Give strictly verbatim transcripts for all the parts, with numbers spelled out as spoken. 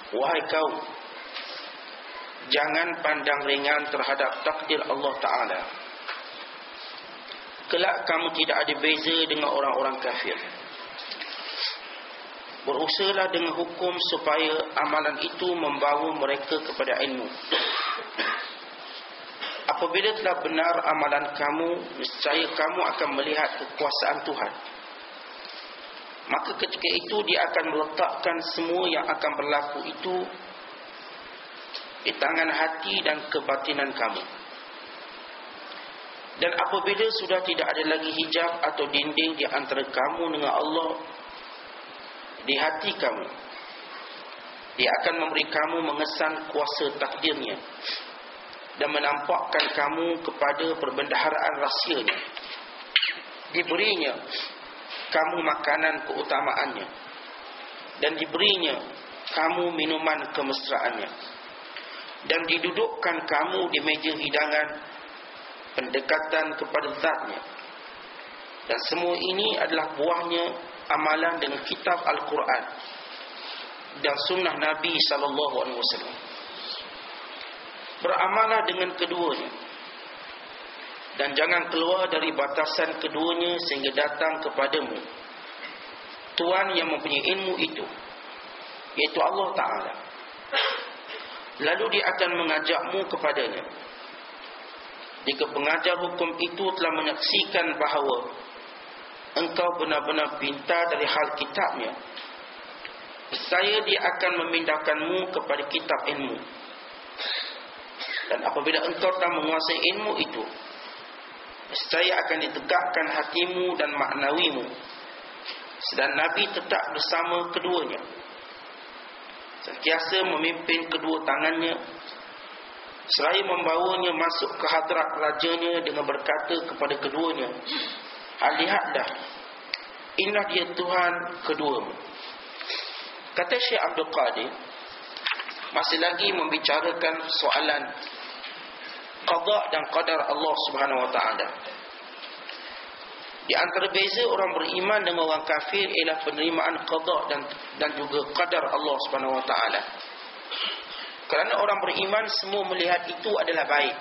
Wahai kaum, jangan pandang ringan terhadap takdir Allah Ta'ala. Kelak kamu tidak ada beza dengan orang-orang kafir. Berusahalah dengan hukum supaya amalan itu membawa mereka kepada ilmu. Apabila telah benar amalan kamu, niscaya kamu akan melihat kekuasaan Tuhan. Maka ketika itu dia akan meletakkan semua yang akan berlaku itu di tangan hati dan kebatinan kamu. Dan apabila sudah tidak ada lagi hijab atau dinding di antara kamu dengan Allah di hati kamu, dia akan memberi kamu mengesan kuasa takdirnya dan menampakkan kamu kepada perbendaharaan rahsianya. Diberinya kamu makanan keutamaannya, dan diberinya kamu minuman kemesraannya, dan didudukkan kamu di meja hidangan pendekatan kepada zatnya. Dan semua ini adalah buahnya amalan dengan kitab Al-Quran dan sunnah Nabi sallallahu alaihi wasallam. Beramalah dengan keduanya, dan jangan keluar dari batasan keduanya sehingga datang kepadamu Tuhan yang mempunyai ilmu itu, yaitu Allah Ta'ala. Lalu dia akan mengajakmu kepadanya. Jika pengajar hukum itu telah menyaksikan bahawa engkau benar-benar pintar dari hal kitabnya, saya dia akan memindahkanmu kepada kitab ilmu. Dan apabila engkau telah menguasai ilmu itu, saya akan ditegakkan hatimu dan maknawimu, sedang Nabi tetap bersama keduanya, sentiasa memimpin kedua tangannya, seraya membawanya masuk ke hadrat rajanya dengan berkata kepada keduanya, lihatlah, inilah dia Tuhan keduamu. Kata Syekh Abdul Qadir, masih lagi membicarakan soalan qada dan qadar Allah Subhanahu wa taala. Di antara beza orang beriman dengan orang kafir ialah penerimaan qada dan dan juga qadar Allah Subhanahu wa taala. Kerana orang beriman semua melihat itu adalah baik.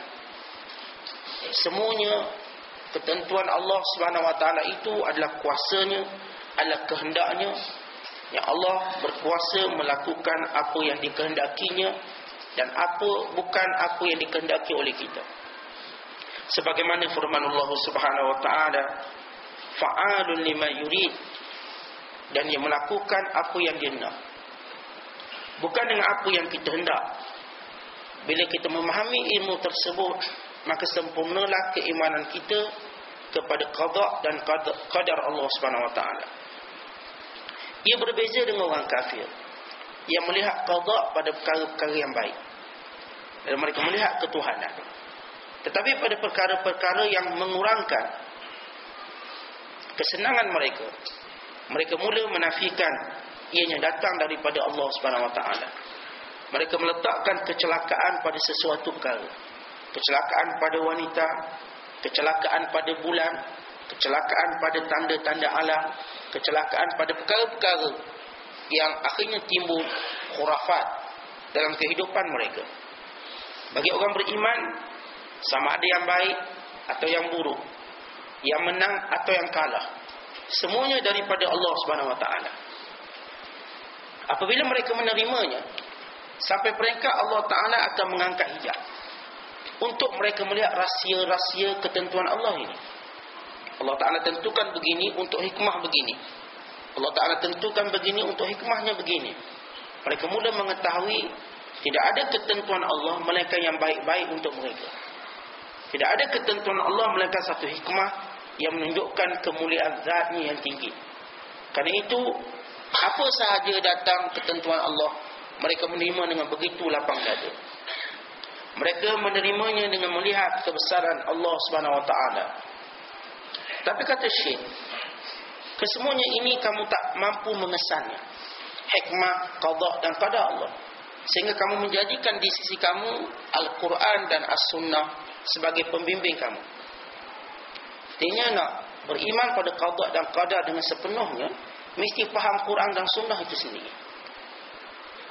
Semuanya ketentuan Allah Subhanahu wa taala itu adalah kuasanya, adalah kehendaknya. Yang Allah berkuasa melakukan apa yang dikehendakinya dan apa bukan apa yang dikehendaki oleh kita. Sebagaimana firman Allah Subhanahu wa taala, fa'alun lima yurid, dan dia melakukan apa yang dia nak, bukan dengan apa yang kita hendak. Bila kita memahami ilmu tersebut, maka sempurnalah keimanan kita kepada qada dan qadar Allah Subhanahu wa taala. Ia berbeza dengan orang kafir yang melihat qada pada perkara-perkara yang baik, dan mereka melihat ketuhanan. Tetapi pada perkara-perkara yang mengurangkan kesenangan mereka, mereka mula menafikan ianya datang daripada Allah Subhanahu wa taala. Mereka meletakkan kecelakaan pada sesuatu perkara. Kecelakaan pada wanita, kecelakaan pada bulan, kecelakaan pada tanda-tanda alam, kecelakaan pada perkara-perkara yang akhirnya timbul khurafat dalam kehidupan mereka. Bagi orang beriman, sama ada yang baik atau yang buruk, yang menang atau yang kalah, semuanya daripada Allah Subhanahu wa taala. Apabila mereka menerimanya, sampai peringkat Allah Ta'ala akan mengangkat hijab untuk mereka melihat rahsia-rahsia ketentuan Allah ini. Allah Ta'ala tentukan begini untuk hikmah begini, Allah Ta'ala tentukan begini untuk hikmahnya begini. Mereka mula mengetahui tidak ada ketentuan Allah melainkan yang baik-baik untuk mereka. Tidak ada ketentuan Allah melainkan satu hikmah yang menunjukkan kemuliaan zatnya yang tinggi. Kerana itu, apa sahaja datang ketentuan Allah, mereka menerima dengan begitu lapang dada. Mereka menerimanya dengan melihat kebesaran Allah Subhanahu wa taala. Tapi kata Syekh, kesemuanya ini kamu tak mampu mengesannya, hikmah, qada dan qadar Allah, sehingga kamu menjadikan di sisi kamu Al-Quran dan As-Sunnah sebagai pembimbing kamu. Artinya nak beriman pada qada dan qadar dengan sepenuhnya, mesti faham Quran dan Sunnah itu sendiri.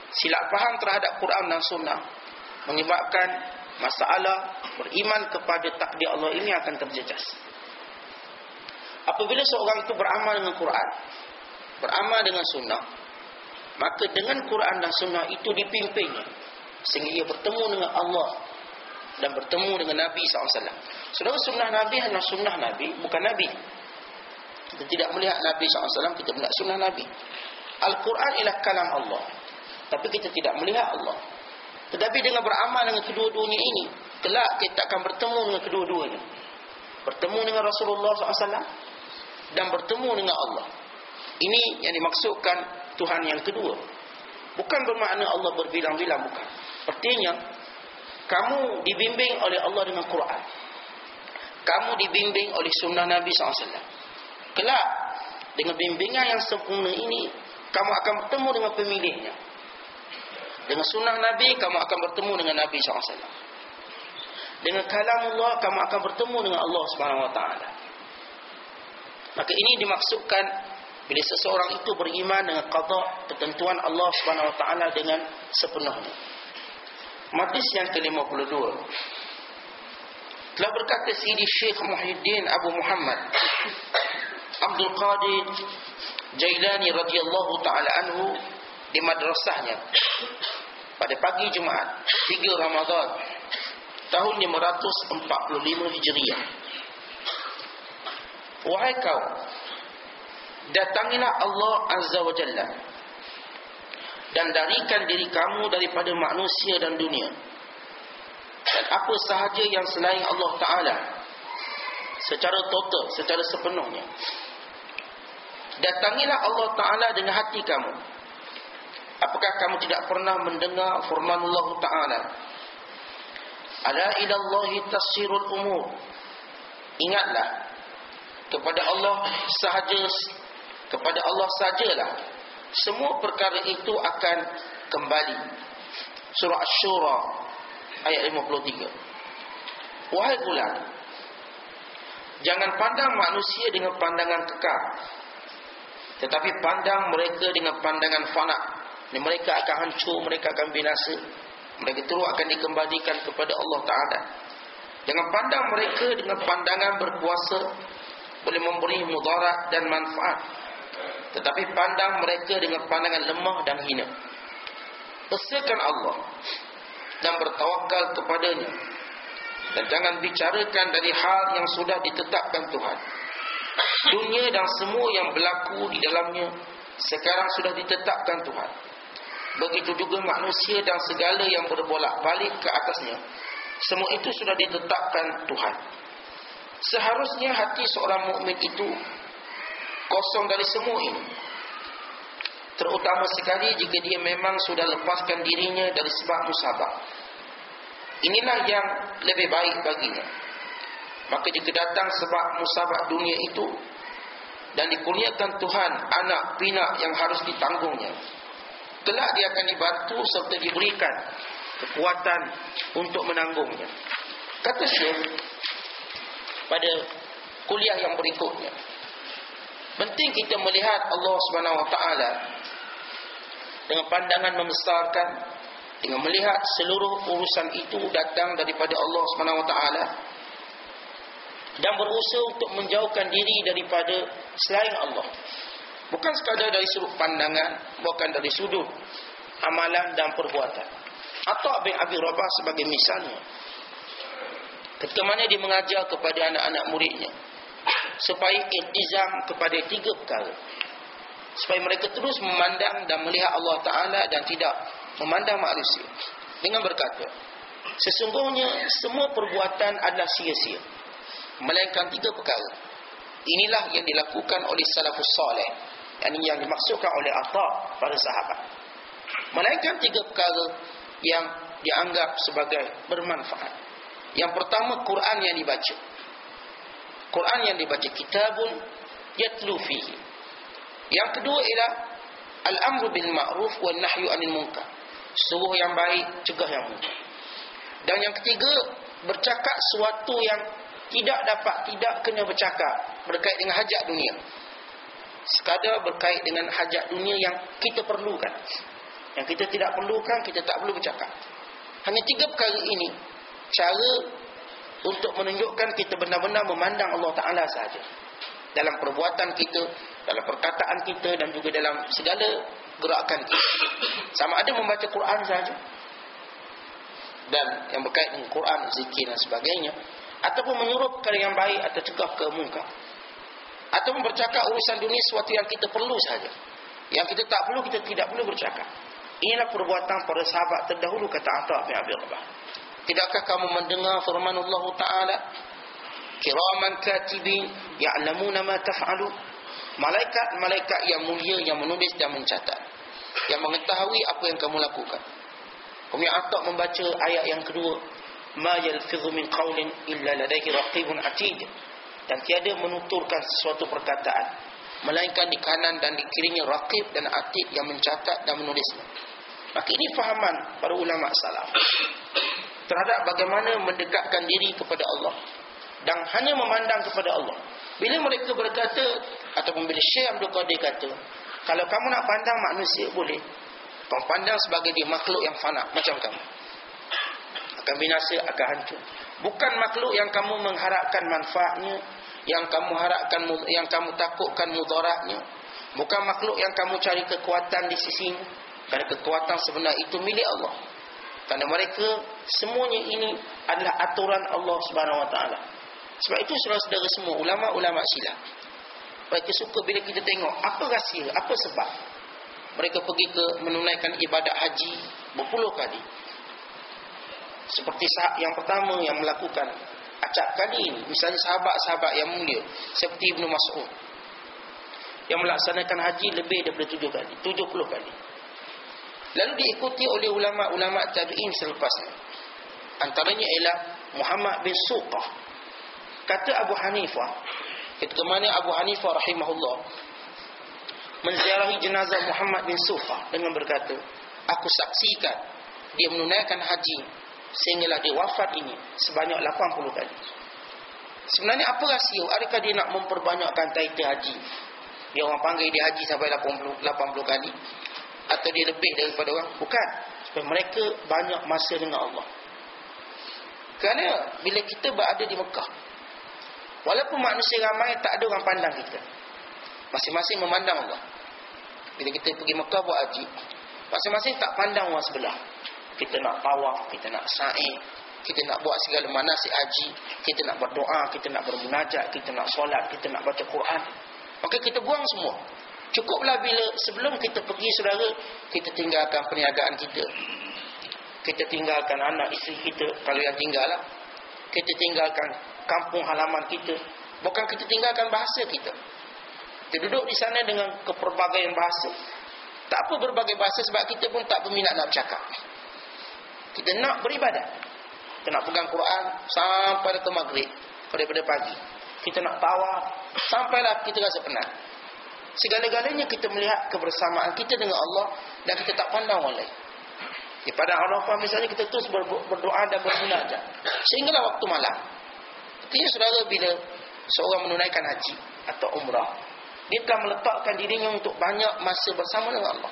silap faham terhadap Quran dan Sunnah menyebabkan masalah beriman kepada takdir Allah ini akan terjejas. Apabila seorang itu beramal dengan Quran, beramal dengan Sunnah, maka dengan Quran dan Sunnah itu dipimpinnya sehingga ia bertemu dengan Allah dan bertemu dengan Nabi sallallahu alaihi wasallam. Saudara, sunnah Nabi adalah sunnah Nabi, bukan Nabi. Kita tidak melihat Nabi sallallahu alaihi wasallam, kita melihat sunnah Nabi. Al-Quran ialah kalam Allah, tapi kita tidak melihat Allah. Tetapi dengan beramal dengan kedua-duanya ini, kelak kita akan bertemu dengan kedua-duanya. Bertemu dengan Rasulullah sallallahu alaihi wasallam dan bertemu dengan Allah. Ini yang dimaksudkan Tuhan yang kedua. Bukan bermakna Allah berbilang-bilang, bukan. Artinya, kamu dibimbing oleh Allah dengan Quran. Kamu dibimbing oleh sunnah Nabi sallallahu alaihi wasallam. Kelak, dengan bimbingan yang sempurna ini, kamu akan bertemu dengan pemiliknya. Dengan sunnah Nabi, kamu akan bertemu dengan Nabi sallallahu alaihi wasallam. Dengan kalam Allah, kamu akan bertemu dengan Allah subhanahu wa taala. Maka ini dimaksudkan bila seseorang itu beriman dengan qada, ketentuan Allah subhanahu wa taala dengan sepenuhnya. Hadis yang ke lima puluh dua. Telah berkata Sidi Syekh Muhyiddin Abu Muhammad Abdul Qadir Jailani radhiyallahu taala anhu di madrasahnya pada pagi Jumaat tiga Ramadan tahun lima ratus empat puluh lima Hijriah. Wahai kaum, datangilah Allah Azza wa Jalla dan darikan diri kamu daripada manusia dan dunia dan apa sahaja yang selain Allah Ta'ala secara total, secara sepenuhnya. Datangilah Allah Ta'ala dengan hati kamu. Apakah kamu tidak pernah mendengar firman Allah Ta'ala, ala ilallahi tasirul umur, ingatlah kepada Allah sahaja, kepada Allah sajalah semua perkara itu akan kembali. Surah Asy-Syura ayat lima puluh tiga. Wahai bulan, jangan pandang manusia dengan pandangan kekal, tetapi pandang mereka dengan pandangan fana. Mereka akan hancur, mereka akan binasa, mereka terus akan dikembalikan kepada Allah Ta'ala. Jangan pandang mereka dengan pandangan berkuasa, boleh memberi mudarat dan manfaat, tetapi pandang mereka dengan pandangan lemah dan hina. Pesakan Allah dan bertawakal kepadanya, dan jangan bicarakan dari hal yang sudah ditetapkan Tuhan. Dunia dan semua yang berlaku di dalamnya sekarang sudah ditetapkan Tuhan. Begitu juga manusia dan segala yang berbolak-balik ke atasnya, semua itu sudah ditetapkan Tuhan. Seharusnya hati seorang mukmin itu kosong dari semua ini, terutama sekali jika dia memang sudah lepaskan dirinya dari sebab musabah. Inilah yang lebih baik baginya. Maka jika datang sebab musabah dunia itu dan dikurniakan Tuhan anak pinak yang harus ditanggungnya, kelak dia akan dibantu serta diberikan kekuatan untuk menanggungnya. Kata Syekh pada kuliah yang berikutnya, penting kita melihat Allah Subhanahu Wa Taala dengan pandangan membesarkan, dengan melihat seluruh urusan itu datang daripada Allah Subhanahu Wa Taala, dan berusaha untuk menjauhkan diri daripada selain Allah. Bukan sekadar dari sudut pandangan, bukan dari sudut amalan dan perbuatan. Atau bin Abi Rabah sebagai misalnya, ketika mana dia mengajar kepada anak-anak muridnya supaya iltizam kepada tiga perkara, supaya mereka terus memandang dan melihat Allah Ta'ala dan tidak memandang manusia, dengan berkata, sesungguhnya semua perbuatan adalah sia-sia, melainkan tiga perkara. Inilah yang dilakukan oleh salafus salih, yang yang dimaksudkan oleh Atha para sahabat. Melainkan tiga perkara yang dianggap sebagai bermanfaat. Yang pertama, Quran yang dibaca. Quran yang dibaca, kitabun yatlu fihi. Yang kedua ialah al-amru bil ma'ruf wan nahyu 'anil munkar. Suruh yang baik, cegah yang munkar. Dan yang ketiga, bercakap sesuatu yang tidak dapat tidak kena bercakap berkait dengan hajat dunia, sekadar berkait dengan hajat dunia yang kita perlukan. Yang kita tidak perlukan, kita tak perlu bercakap. Hanya tiga perkara ini cara untuk menunjukkan kita benar-benar memandang Allah Ta'ala sahaja. Dalam perbuatan kita, dalam perkataan kita, dan juga dalam segala gerakan kita. Sama ada membaca Quran sahaja, dan yang berkait dengan Quran, zikir dan sebagainya, ataupun menyuruh perkara yang baik atau cegah kemungkar, ataupun bercakap urusan dunia sesuatu yang kita perlu sahaja. Yang kita tak perlu, kita tidak perlu bercakap. Inilah perbuatan para sahabat terdahulu, kata Atha bin Abi Rabah. Tidakkah kamu mendengar firman Allah Ta'ala, kiraman katibin ya'lamuna ma taf'alun, malaikat-malaikat yang mulia yang menulis dan mencatat, yang mengetahui apa yang kamu lakukan. Kemudian Atha membaca ayat yang kedua, ma yalfidhu min qawlin illa ladaihi raqibun atid, dan tiada menuturkan sesuatu perkataan melainkan di kanan dan di kirinya raqib dan atid yang mencatat dan menulisnya. Maka ini fahaman para ulama salaf terhadap bagaimana mendekatkan diri kepada Allah dan hanya memandang kepada Allah. Bila mereka berkata, ataupun bila Syekh Abdul Qadir kata, kalau kamu nak pandang manusia boleh, kamu pandang sebagai dia makhluk yang fana macam kamu, akan binasa, akan hancur. Bukan makhluk yang kamu mengharapkan manfaatnya, yang kamu harapkan, yang kamu takutkan mudaratnya. Bukan makhluk yang kamu cari kekuatan di sisinya, kerana kekuatan sebenar itu milik Allah. Kerana mereka semuanya ini adalah aturan Allah Subhanahu Wa Taala. Sebab itu saudara-saudara semua, ulama-ulama silap, mereka suka bila kita tengok apa rahsia, apa sebab mereka pergi ke menunaikan ibadat haji berpuluh kali. Seperti sahabat yang pertama yang melakukan acap kali ini, misalnya sahabat-sahabat yang mulia seperti Ibnu Mas'ud, yang melaksanakan haji lebih daripada tujuh kali, tujuh puluh kali. Lalu diikuti oleh ulama-ulama tabi'in selepasnya. Antaranya ialah Muhammad bin Suqah. Kata Abu Hanifah, ketika mana Abu Hanifah rahimahullah menziarahi jenazah Muhammad bin Suqah dengan berkata, aku saksikan dia menunaikan haji sehinggalah dia wafat ini sebanyak lapan puluh kali. Sebenarnya apa rahsia? Adakah dia nak memperbanyakkan title haji? Dia orang panggil dia haji sampai lapan puluh kali, atau dia lebih daripada orang? Bukan. Supaya mereka banyak masa dengan Allah. Kerana bila kita berada di Mekah, walaupun manusia ramai, tak ada orang pandang kita, masing-masing memandang Allah. Bila kita pergi Mekah buat haji, masing-masing tak pandang orang sebelah. Kita nak tawaf, kita nak sa'i, kita nak buat segala manasik haji, kita nak berdoa, kita nak bermunajat, kita nak solat, kita nak baca Quran. Maka kita buang semua. Cukuplah bila sebelum kita pergi, saudara, kita tinggalkan perniagaan kita, kita tinggalkan anak isteri kita, kalau yang tinggal lah, kita tinggalkan kampung halaman kita. Bukan kita tinggalkan bahasa kita. Kita duduk di sana dengan kepelbagaian bahasa. Tak apa berbagai bahasa, sebab kita pun tak berminat nak bercakap. Kita nak beribadat, kita nak pegang Quran sampai ke maghrib, daripada pagi. Kita nak tawaf sampailah kita rasa penat. Segala-galanya kita melihat kebersamaan kita dengan Allah, dan kita tak pandang orang lain. Di padang Arafah misalnya, kita terus berdoa dan bermunajat sehinggalah waktu malam. Artinya saudara, bila seorang menunaikan haji atau umrah, dia telah meletakkan dirinya untuk banyak masa bersama dengan Allah.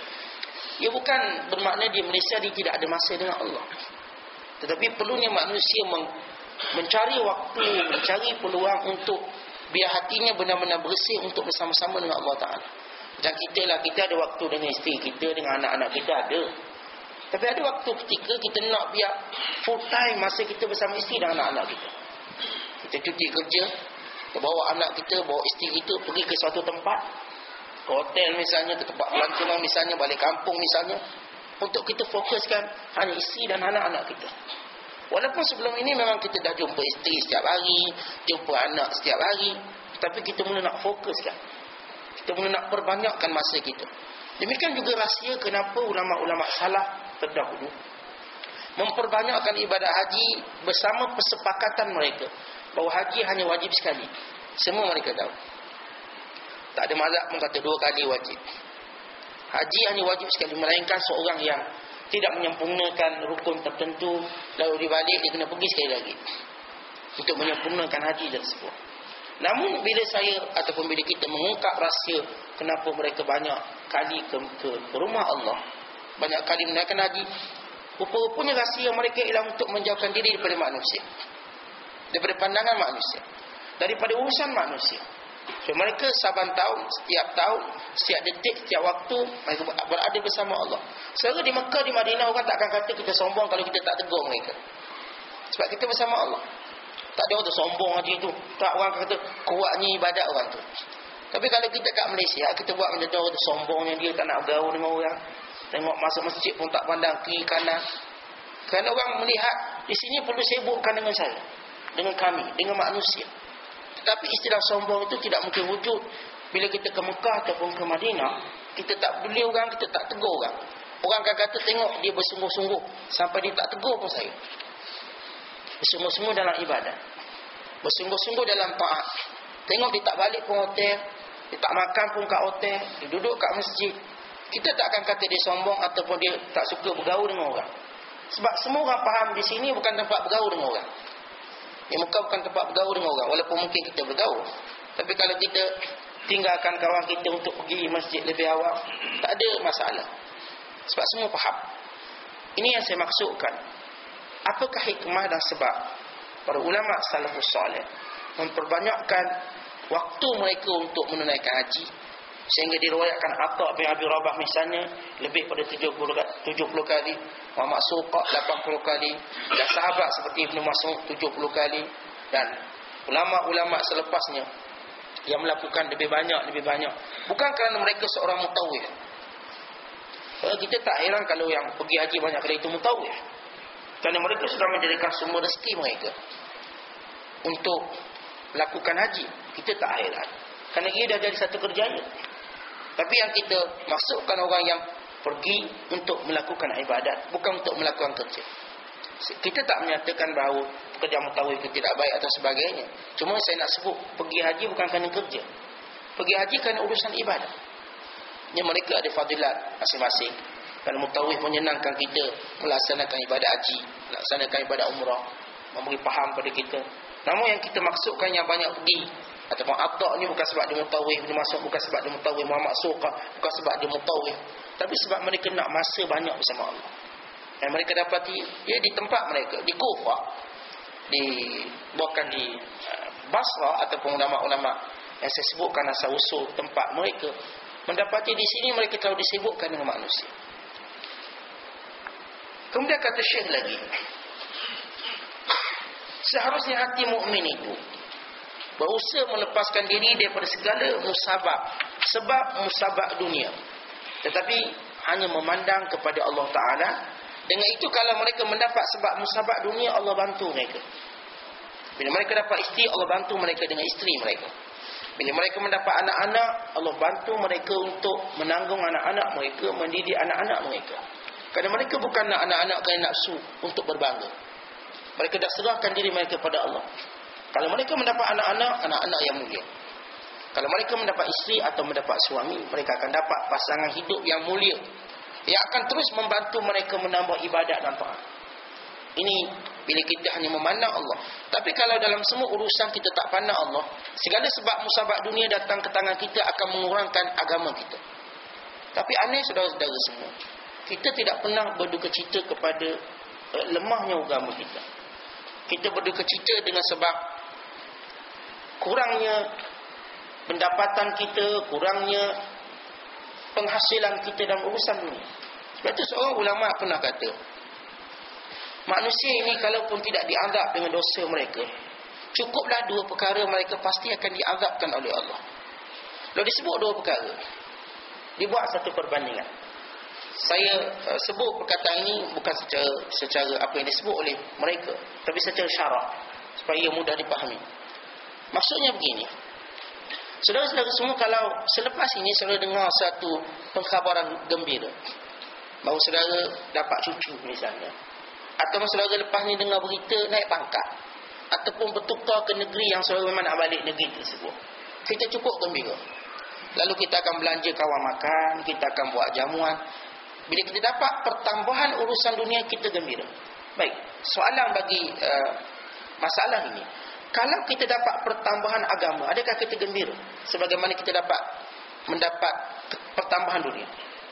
Ia bukan bermakna dia Malaysia dia tidak ada masa dengan Allah. Tetapi perlunya manusia men- mencari waktu, mencari peluang untuk biar hatinya benar-benar bersih untuk bersama-sama dengan Allah Ta'ala. Macam kita lah, kita ada waktu dengan isteri kita, dengan anak-anak kita ada. Tapi ada waktu ketika kita nak biar full time masa kita bersama isteri dan anak-anak kita. Kita cuti kerja, kita bawa anak kita, bawa isteri kita pergi ke suatu tempat, ke hotel misalnya, ke tempat pelancongan misalnya, balik kampung misalnya, untuk kita fokuskan hanya isteri dan anak-anak kita. Walaupun sebelum ini memang kita dah jumpa isteri setiap hari, jumpa anak setiap hari, tapi kita mula nak fokuskan, kita mula nak perbanyakkan masa kita. Demikian juga rahsia kenapa ulama-ulama salaf terdahulu memperbanyakkan ibadat haji bersama persepakatan mereka bahawa haji hanya wajib sekali. Semua mereka tahu. Tak ada mazhab pun kata dua kali wajib. Haji hanya wajib sekali, melainkan seorang yang tidak menyempurnakan rukun tertentu, lalu dibalik dia kena pergi sekali lagi untuk menyempurnakan haji tersebut. Namun bila saya ataupun bila kita mengungkap rahsia kenapa mereka banyak kali ke, ke, ke rumah Allah, banyak kali menunaikan haji. Rupa-rupanya rahsia mereka ialah untuk menjauhkan diri daripada manusia, daripada pandangan manusia, daripada urusan manusia. So, mereka saban tahun, setiap tahun, setiap detik, setiap waktu mereka berada bersama Allah. Secara di Mekah, di Madinah, orang tak akan kata kita sombong kalau kita tak tegur mereka. Sebab kita bersama Allah. Tak ada orang tu sombong haji tu. Tak, orang kata kuatnya ibadat orang tu. Tapi kalau kita kat Malaysia, kita buat macam tu, orang tu sombongnya dia tak nak bergaul dengan orang. Tengok masuk masjid pun tak pandang kiri kanan. Kerana orang melihat di sini perlu sibukkan dengan saya, dengan kami, dengan manusia. Tetapi istilah sombong itu tidak mungkin wujud bila kita ke Mekah ataupun ke Madinah. Kita tak peduli orang, kita tak tegur orang. Orang akan kata tengok dia bersungguh-sungguh sampai dia tak tegur pun saya. Bersungguh-sungguh dalam ibadat, bersungguh-sungguh dalam taat. Tengok dia tak balik pun hotel, dia tak makan pun kat hotel, dia duduk kat masjid. Kita tak akan kata dia sombong ataupun dia tak suka bergaul dengan orang. Sebab semua orang faham di sini bukan tempat bergaul dengan orang. Di Mekah bukan tempat bergaul dengan orang. Walaupun mungkin kita bergaul, tapi kalau kita tinggalkan kawan kita untuk pergi masjid lebih awal, tak ada masalah. Sebab semua faham. Ini yang saya maksudkan. Apakah hikmah dan sebab para ulama salafus salih memperbanyakkan waktu mereka untuk menunaikan haji, sehingga diriwayatkan Atha bin Abi Rabah misalnya lebih pada tujuh puluh kali, Muhammad Suqah lapan puluh kali, dan sahabat seperti Ibnu Mas'ud tujuh puluh kali, dan ulama-ulama selepasnya yang melakukan lebih banyak lebih banyak. Bukan kerana mereka seorang mutawif. Kita tak heran kalau yang pergi haji banyak kali itu mutawif, kerana mereka sudah menjadikan sumber rezeki mereka untuk melakukan haji. Kita tak heran, kerana ia dah jadi satu kerjanya. Tapi yang kita masukkan orang yang pergi untuk melakukan ibadat, bukan untuk melakukan kerja. Kita tak menyatakan bahawa pekerja mutawif itu tidak baik atau sebagainya. Cuma saya nak sebut, pergi haji bukan kerana kerja. Pergi haji kerana urusan ibadat. Yang mereka ada fadilat masing-masing. Kerana mutawif menyenangkan kita melaksanakan ibadat haji, melaksanakan ibadat umrah, memberi faham pada kita. Namun yang kita maksudkan yang banyak pergi ataupun Atha ni bukan sebab dia mutawif, dia masuk bukan sebab dia mutawif, Muhammad Suqah bukan sebab dia mutawif, tapi sebab mereka nak masa banyak bersama Allah. Dan mereka dapati ya di tempat mereka, di Kufah, di bukan di uh, Basrah ataupun ulama-ulama yang saya sebutkan asal usul tempat mereka, mendapati di sini mereka terlalu disibukkan dengan manusia. Kemudian kata Syekh lagi, seharusnya hati mukmin itu berusaha melepaskan diri daripada segala musabab, sebab musabab dunia, tetapi hanya memandang kepada Allah Ta'ala. Dengan itu kalau mereka mendapat sebab musabab dunia, Allah bantu mereka. Bila mereka dapat isteri, Allah bantu mereka dengan isteri mereka. Bila mereka mendapat anak-anak, Allah bantu mereka untuk menanggung anak-anak mereka, mendidik anak-anak mereka. Kerana mereka bukan nak anak-anak kerana nafsu untuk berbangga. Mereka dah serahkan diri mereka kepada Allah. Kalau mereka mendapat anak-anak, anak-anak yang mulia. Kalau mereka mendapat isteri atau mendapat suami, mereka akan dapat pasangan hidup yang mulia, yang akan terus membantu mereka menambah ibadat dan taat. Ini bila kita hanya memandang Allah. Tapi kalau dalam semua urusan kita tak pandang Allah, segala sebab musabab dunia datang ke tangan kita akan mengurangkan agama kita. Tapi aneh saudara-saudara semua, kita tidak pernah berduka cita kepada uh, lemahnya agama kita. Kita berduka cita dengan sebab kurangnya pendapatan kita, kurangnya penghasilan kita dalam urusan dunia. Sebab itu seorang ulama pernah kata, manusia ini kalaupun tidak diazab dengan dosa mereka, cukuplah dua perkara mereka pasti akan diazabkan oleh Allah. Lalu disebut dua perkara, dibuat satu perbandingan. Saya uh, sebut perkataan ini bukan secara secara apa yang disebut oleh mereka, tapi secara syarak supaya mudah dipahami. Maksudnya begini, saudara-saudara semua, kalau selepas ini saudara dengar satu pengkhabaran gembira bahawa saudara dapat cucu misalnya, atau saudara lepas ni dengar berita naik pangkat, ataupun bertukar ke negeri yang saudara memang nak balik negeri tersebut, kita cukup gembira. Lalu kita akan belanja kawan makan, kita akan buat jamuan. Bila kita dapat pertambahan urusan dunia, kita gembira. Baik, soalan bagi uh, masalah ini, kalau kita dapat pertambahan agama, adakah kita gembira sebagaimana kita dapat mendapat pertambahan dunia?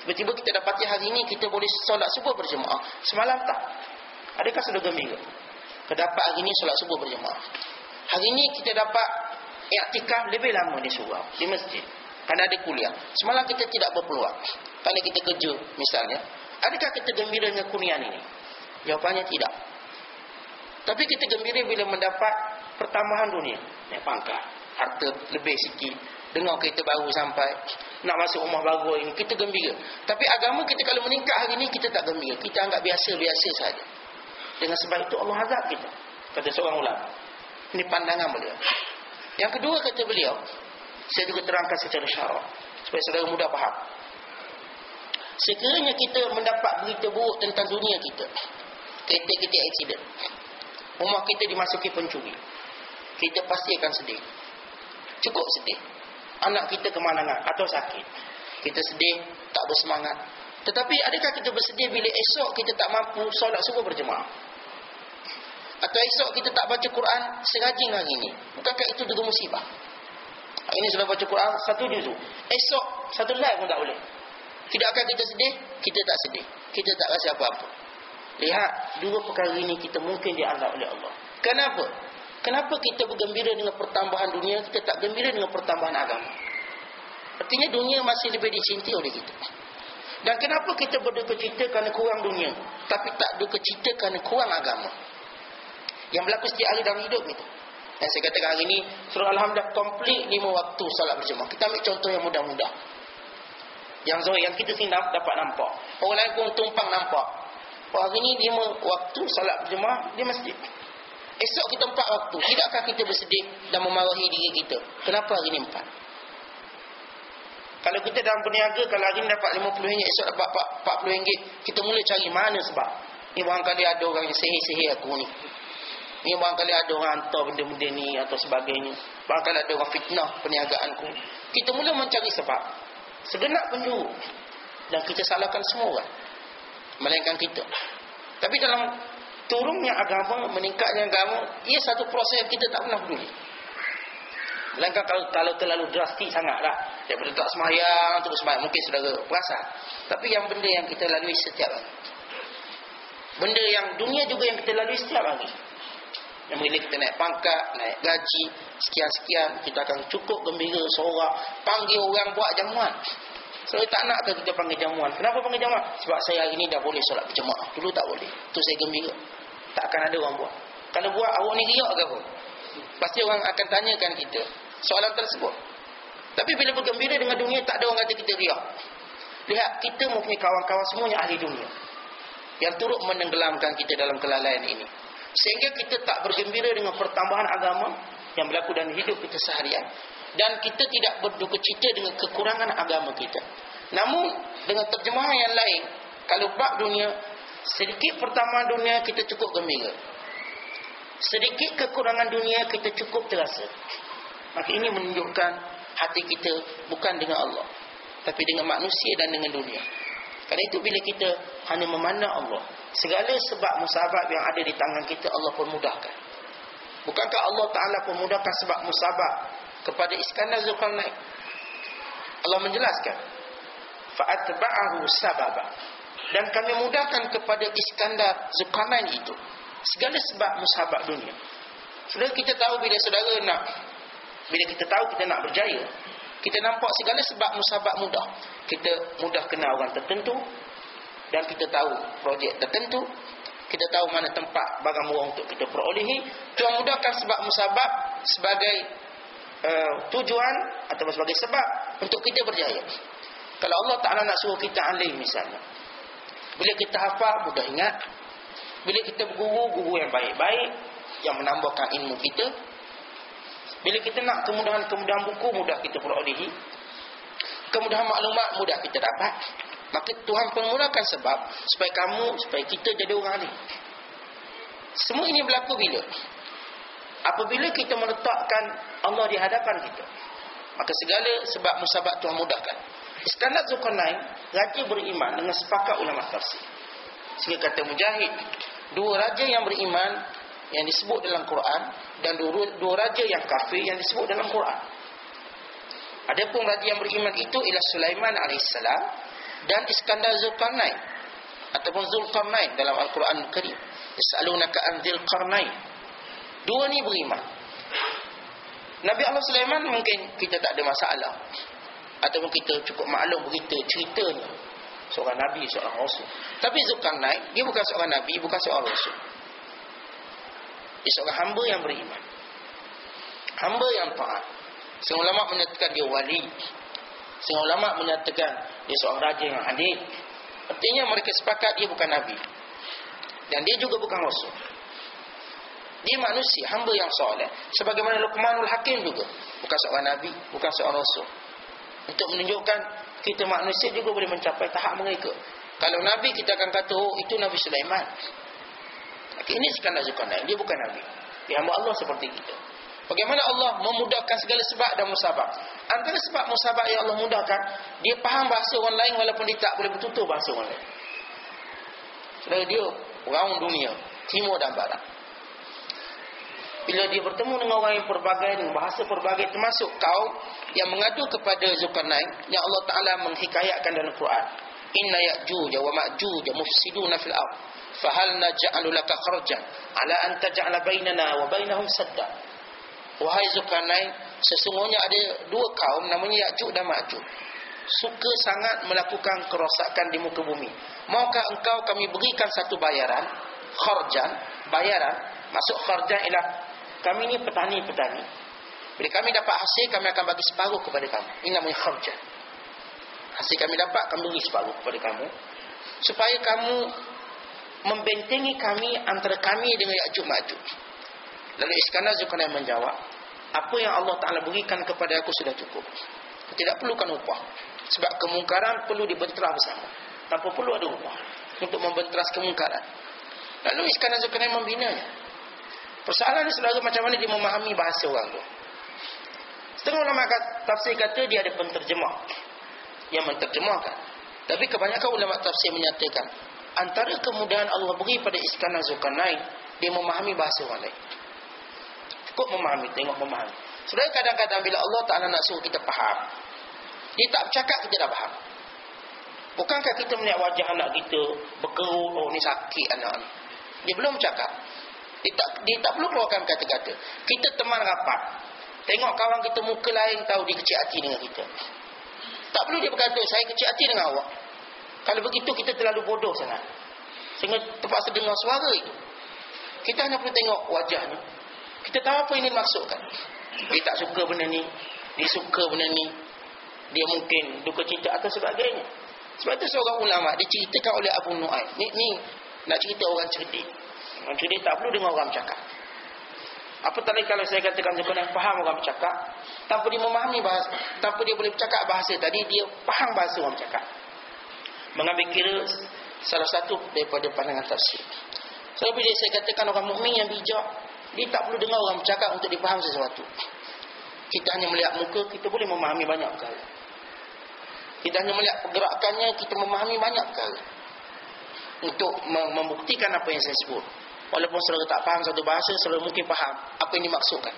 Tiba-tiba kita dapati hari ini kita boleh solat subuh berjemaah. Semalam tak. Adakah sudah gembira? Kedapat hari ini solat subuh berjemaah. Hari ini kita dapat i'tikaf lebih lama di surau, di masjid. Kerana ada kuliah. Semalam kita tidak berpeluang. Kerana kita kerja misalnya. Adakah kita gembira dengan kurniaan ini? Jawapannya tidak. Tapi kita gembira bila mendapat pertambahan dunia. Naik pangkat, harta lebih sikit, dengar kereta baru sampai, nak masuk rumah baru ini, kita gembira. Tapi agama kita kalau meningkat hari ini, kita tak gembira. Kita anggap biasa-biasa saja. Dengan sebab itu Allah azab kita, kata seorang ulama. Ini pandangan beliau. Yang kedua kata beliau, saya juga terangkan secara syarak supaya saudara mudah faham. Sekiranya kita mendapat berita buruk tentang dunia kita, kereta kita aksiden, rumah kita dimasuki pencuri, kita pasti akan sedih. Cukup sedih. Anak kita kemalangan atau sakit, kita sedih, tak bersemangat. Tetapi adakah kita bersedih bila esok kita tak mampu solat subuh berjemaah? Atau esok kita tak baca Quran serajin hari ini? Bukankah itu juga musibah? Ini sudah baca Quran satu juzuk, esok satu live pun tak boleh. Tidakkah kita sedih? Kita tak sedih. Kita tak rasa apa-apa. Lihat, dua perkara ini kita mungkin diazab oleh Allah. Kenapa? Kenapa kita bergembira dengan pertambahan dunia, kita tak gembira dengan pertambahan agama? Artinya dunia masih lebih dicintai oleh kita. Dan kenapa kita berduka cita kerana kurang dunia, tapi tak duka cita kerana kurang agama? Yang berlaku setiap hari dalam hidup itu. Yang saya katakan hari ini, surah Alhamdulillah komplit lima waktu salat berjemaah. Kita ambil contoh yang mudah-mudah. Yang Zohir, yang kita sini dapat nampak. Orang lain pun tumpang nampak. Oh, hari ini lima waktu salat berjemaah di masjid. Esok kita empat waktu. Tidakkah kita bersedih dan memarahi diri kita? Kenapa hari ini empat? Kalau kita dalam berniaga, kalau hari ini dapat lima puluh ringgit, esok dapat empat puluh ringgit, kita mula cari mana sebab. Ini barangkali ada orang yang sihir-sihir aku ni. Ini barangkali ada orang hantar benda-benda ni atau sebagainya. Barangkali ada orang fitnah perniagaanku. Kita mula mencari sebab. Segenap penjuru. Dan kita salahkan semua orang, melainkan kita. Tapi dalam turunnya agama, meningkatnya agama, ia satu proses yang kita tak pernah peduli. Melainkan kalau, kalau terlalu drastik sangatlah, daripada tak semayang terus semayang, mungkin saudara perasan. Tapi yang benda yang kita lalui setiap hari, benda yang dunia juga yang kita lalui setiap hari, yang bila kita naik pangkat, naik gaji, sekian-sekian, kita akan cukup gembira, sorak, panggil orang buat jamuan. Saya tak nak ke kita panggil jamuan. Kenapa panggil jamuan? Sebab saya hari ni dah boleh solat berjemaah. Dulu tak boleh. Tu saya gembira. Takkan ada orang buat. Kalau buat, awak ni riak ke apa? Pasti orang akan tanyakan kita soalan tersebut. Tapi bila bergembira dengan dunia, tak ada orang kata kita riak. Lihat, kita mempunyai kawan-kawan semuanya ahli dunia yang turut menenggelamkan kita dalam kelalaian ini. Sehingga kita tak bergembira dengan pertambahan agama yang berlaku dalam hidup kita seharian. Dan kita tidak berduka cita dengan kekurangan agama kita. Namun dengan terjemahan yang lain, kalau bab dunia, sedikit pertambahan dunia kita cukup gembira, sedikit kekurangan dunia kita cukup terasa. Maka ini menunjukkan hati kita bukan dengan Allah, tapi dengan manusia dan dengan dunia. Kerana itu bila kita hanya memandang Allah, segala sebab musabab yang ada di tangan kita Allah permudahkan. Bukankah Allah Ta'ala permudahkan sebab musabab kepada Iskandar Zulkarnain? Allah menjelaskan, fa'atba'ahu sababa, dan kami mudahkan kepada Iskandar Zulkarnain itu segala sebab musabab dunia. Saudara, kita tahu bila saudara nak, bila kita tahu kita nak berjaya, kita nampak segala sebab musabab mudah. Kita mudah kenal orang tertentu, dan kita tahu projek tertentu, kita tahu mana tempat barang murah untuk kita perolehi. Tuhan mudahkan sebab musabab sebagai uh, tujuan atau sebagai sebab untuk kita berjaya. Kalau Allah Ta'ala nak suruh kita alim misalnya, bila kita hafal mudah ingat. Bila kita berguru, guru yang baik-baik, yang menambahkan ilmu kita. Bila kita nak kemudahan-kemudahan buku, mudah kita perolehi. Kemudahan maklumat, mudah kita dapat. Maka Tuhan permulakan sebab supaya kamu, supaya kita jadi orang alim. Semua ini berlaku bila? Apabila kita meletakkan Allah di hadapan kita, maka segala sebab musabab Tuhan mudahkan. Iskandar Zulkarnain, raja beriman dengan sepakat ulama tafsir. Sehingga kata Mujahid, dua raja yang beriman yang disebut dalam Quran, dan dua, dua raja yang kafir yang disebut dalam Quran. Adapun raja yang beriman itu ialah Sulaiman alaihissalam dan Iskandar Zulkarnain ataupun Zulkarnain dalam Al-Quran Karim. Yas'alunaka an Dzulqarnain. Dua ni beriman. Nabi Allah Sulaiman mungkin kita tak ada masalah, ataupun kita cukup maklum berita ceritanya, seorang nabi, seorang rasul. Tapi Zulkarnain, dia bukan seorang nabi, bukan seorang rasul. Dia seorang hamba yang beriman, hamba yang taat. Seorang ulama menyatakan dia wali, seorang ulama menyatakan dia seorang raja yang adil. Artinya mereka sepakat dia bukan nabi, dan dia juga bukan rasul. Dia manusia, hamba yang soleh. Sebagaimana Luqmanul Hakim juga bukan seorang nabi, bukan seorang rasul. Untuk menunjukkan kita manusia juga boleh mencapai tahap mereka. Kalau nabi, kita akan kata, oh itu Nabi Sulaiman. Ini Iskandar Zulkarnain, dia bukan nabi, dia hamba Allah seperti kita. Bagaimana Allah memudahkan segala sebab dan musabab. Antara sebab musabab yang Allah mudahkan, dia faham bahasa orang lain walaupun dia tak boleh bertutur bahasa orang lain. Sebab dia orang dunia, timur dan barat. Bila dia bertemu dengan orang yang pelbagai, dengan bahasa pelbagai, termasuk kaum yang mengadu kepada Zulkarnain, yang Allah Ta'ala menghikayatkan dalam Quran, inna ya'juj wa ma'juj mufsiduna fil ardh fahal naj'alu laka kharjan ala an taj'ala bainana wa bainahum sadda. Wahai Zulkarnain, sesungguhnya ada dua kaum namanya Ya'juj dan Ma'juj, suka sangat melakukan kerosakan di muka bumi. Maukah engkau kami berikan satu bayaran, kharjan, bayaran. Maksud kharjan ialah kami ni petani-petani. Bila kami dapat hasil, kami akan bagi separuh kepada kamu. Ini namanya kharjan. Hasil kami dapat, kami beri separuh kepada kamu, supaya kamu membentengi kami antara kami dengan Ya'juj Ma'juj. Lalu Iskandar Zulkarnain menjawab, apa yang Allah Ta'ala berikan kepada aku sudah cukup. Tidak perlukan upah. Sebab kemungkaran perlu dibenteras bersama, tanpa perlu ada upah untuk membenteras kemungkaran. Lalu Iskandar Zulkarnain membinanya. Persoalan ni saudara, macam mana dia memahami bahasa orang tu. Setengah ulama tafsir kata dia ada penterjemah yang menterjemahkan. Tapi kebanyakan ulama tafsir menyatakan, antara kemudahan Allah beri pada Iskandar Zulkarnain, dia memahami bahasa orang lain. Cukup memahami, tengok memahami. Sebenarnya kadang-kadang bila Allah Ta'ala nak suruh kita faham, dia tak bercakap, kita dah faham. Bukankah kita melihat wajah anak kita berkerut, oh ni sakit anak ni. Dia belum bercakap. Dia tak, dia tak perlu keluarkan kata-kata. Kita teman rapat, tengok kawan kita muka lain, tahu dia kecil hati dengan kita. Tak perlu dia berkata, saya kecil hati dengan awak. Kalau begitu kita terlalu bodoh sangat, sehingga terpaksa dengar suara itu. Kita hanya perlu tengok wajahnya, kita tahu apa yang dia maksudkan. Dia tak suka benda ni, dia suka benda ni, dia mungkin duka cita atau sebagainya. Sebab itu seorang ulama diceritakan oleh Abu Nu'aim, ni, ni nak cerita orang cerdik. Orang cerdik tak perlu dengar orang bercakap. Apatah lagi kalau saya katakan sebenarnya faham orang bercakap, tanpa dia memahami bahasa, tanpa dia boleh bercakap bahasa tadi, dia faham bahasa orang bercakap. Mengambil kira salah satu daripada pandangan tafsir. So bila saya katakan orang mukmin yang bijak, dia tak perlu dengar orang bercakap untuk dipaham sesuatu. Kita hanya melihat muka, kita boleh memahami banyak perkara. Kita hanya melihat pergerakannya, kita memahami banyak perkara. Untuk membuktikan apa yang saya sebut, walaupun saudara tak faham satu bahasa, saudara mungkin faham apa yang dimaksudkan.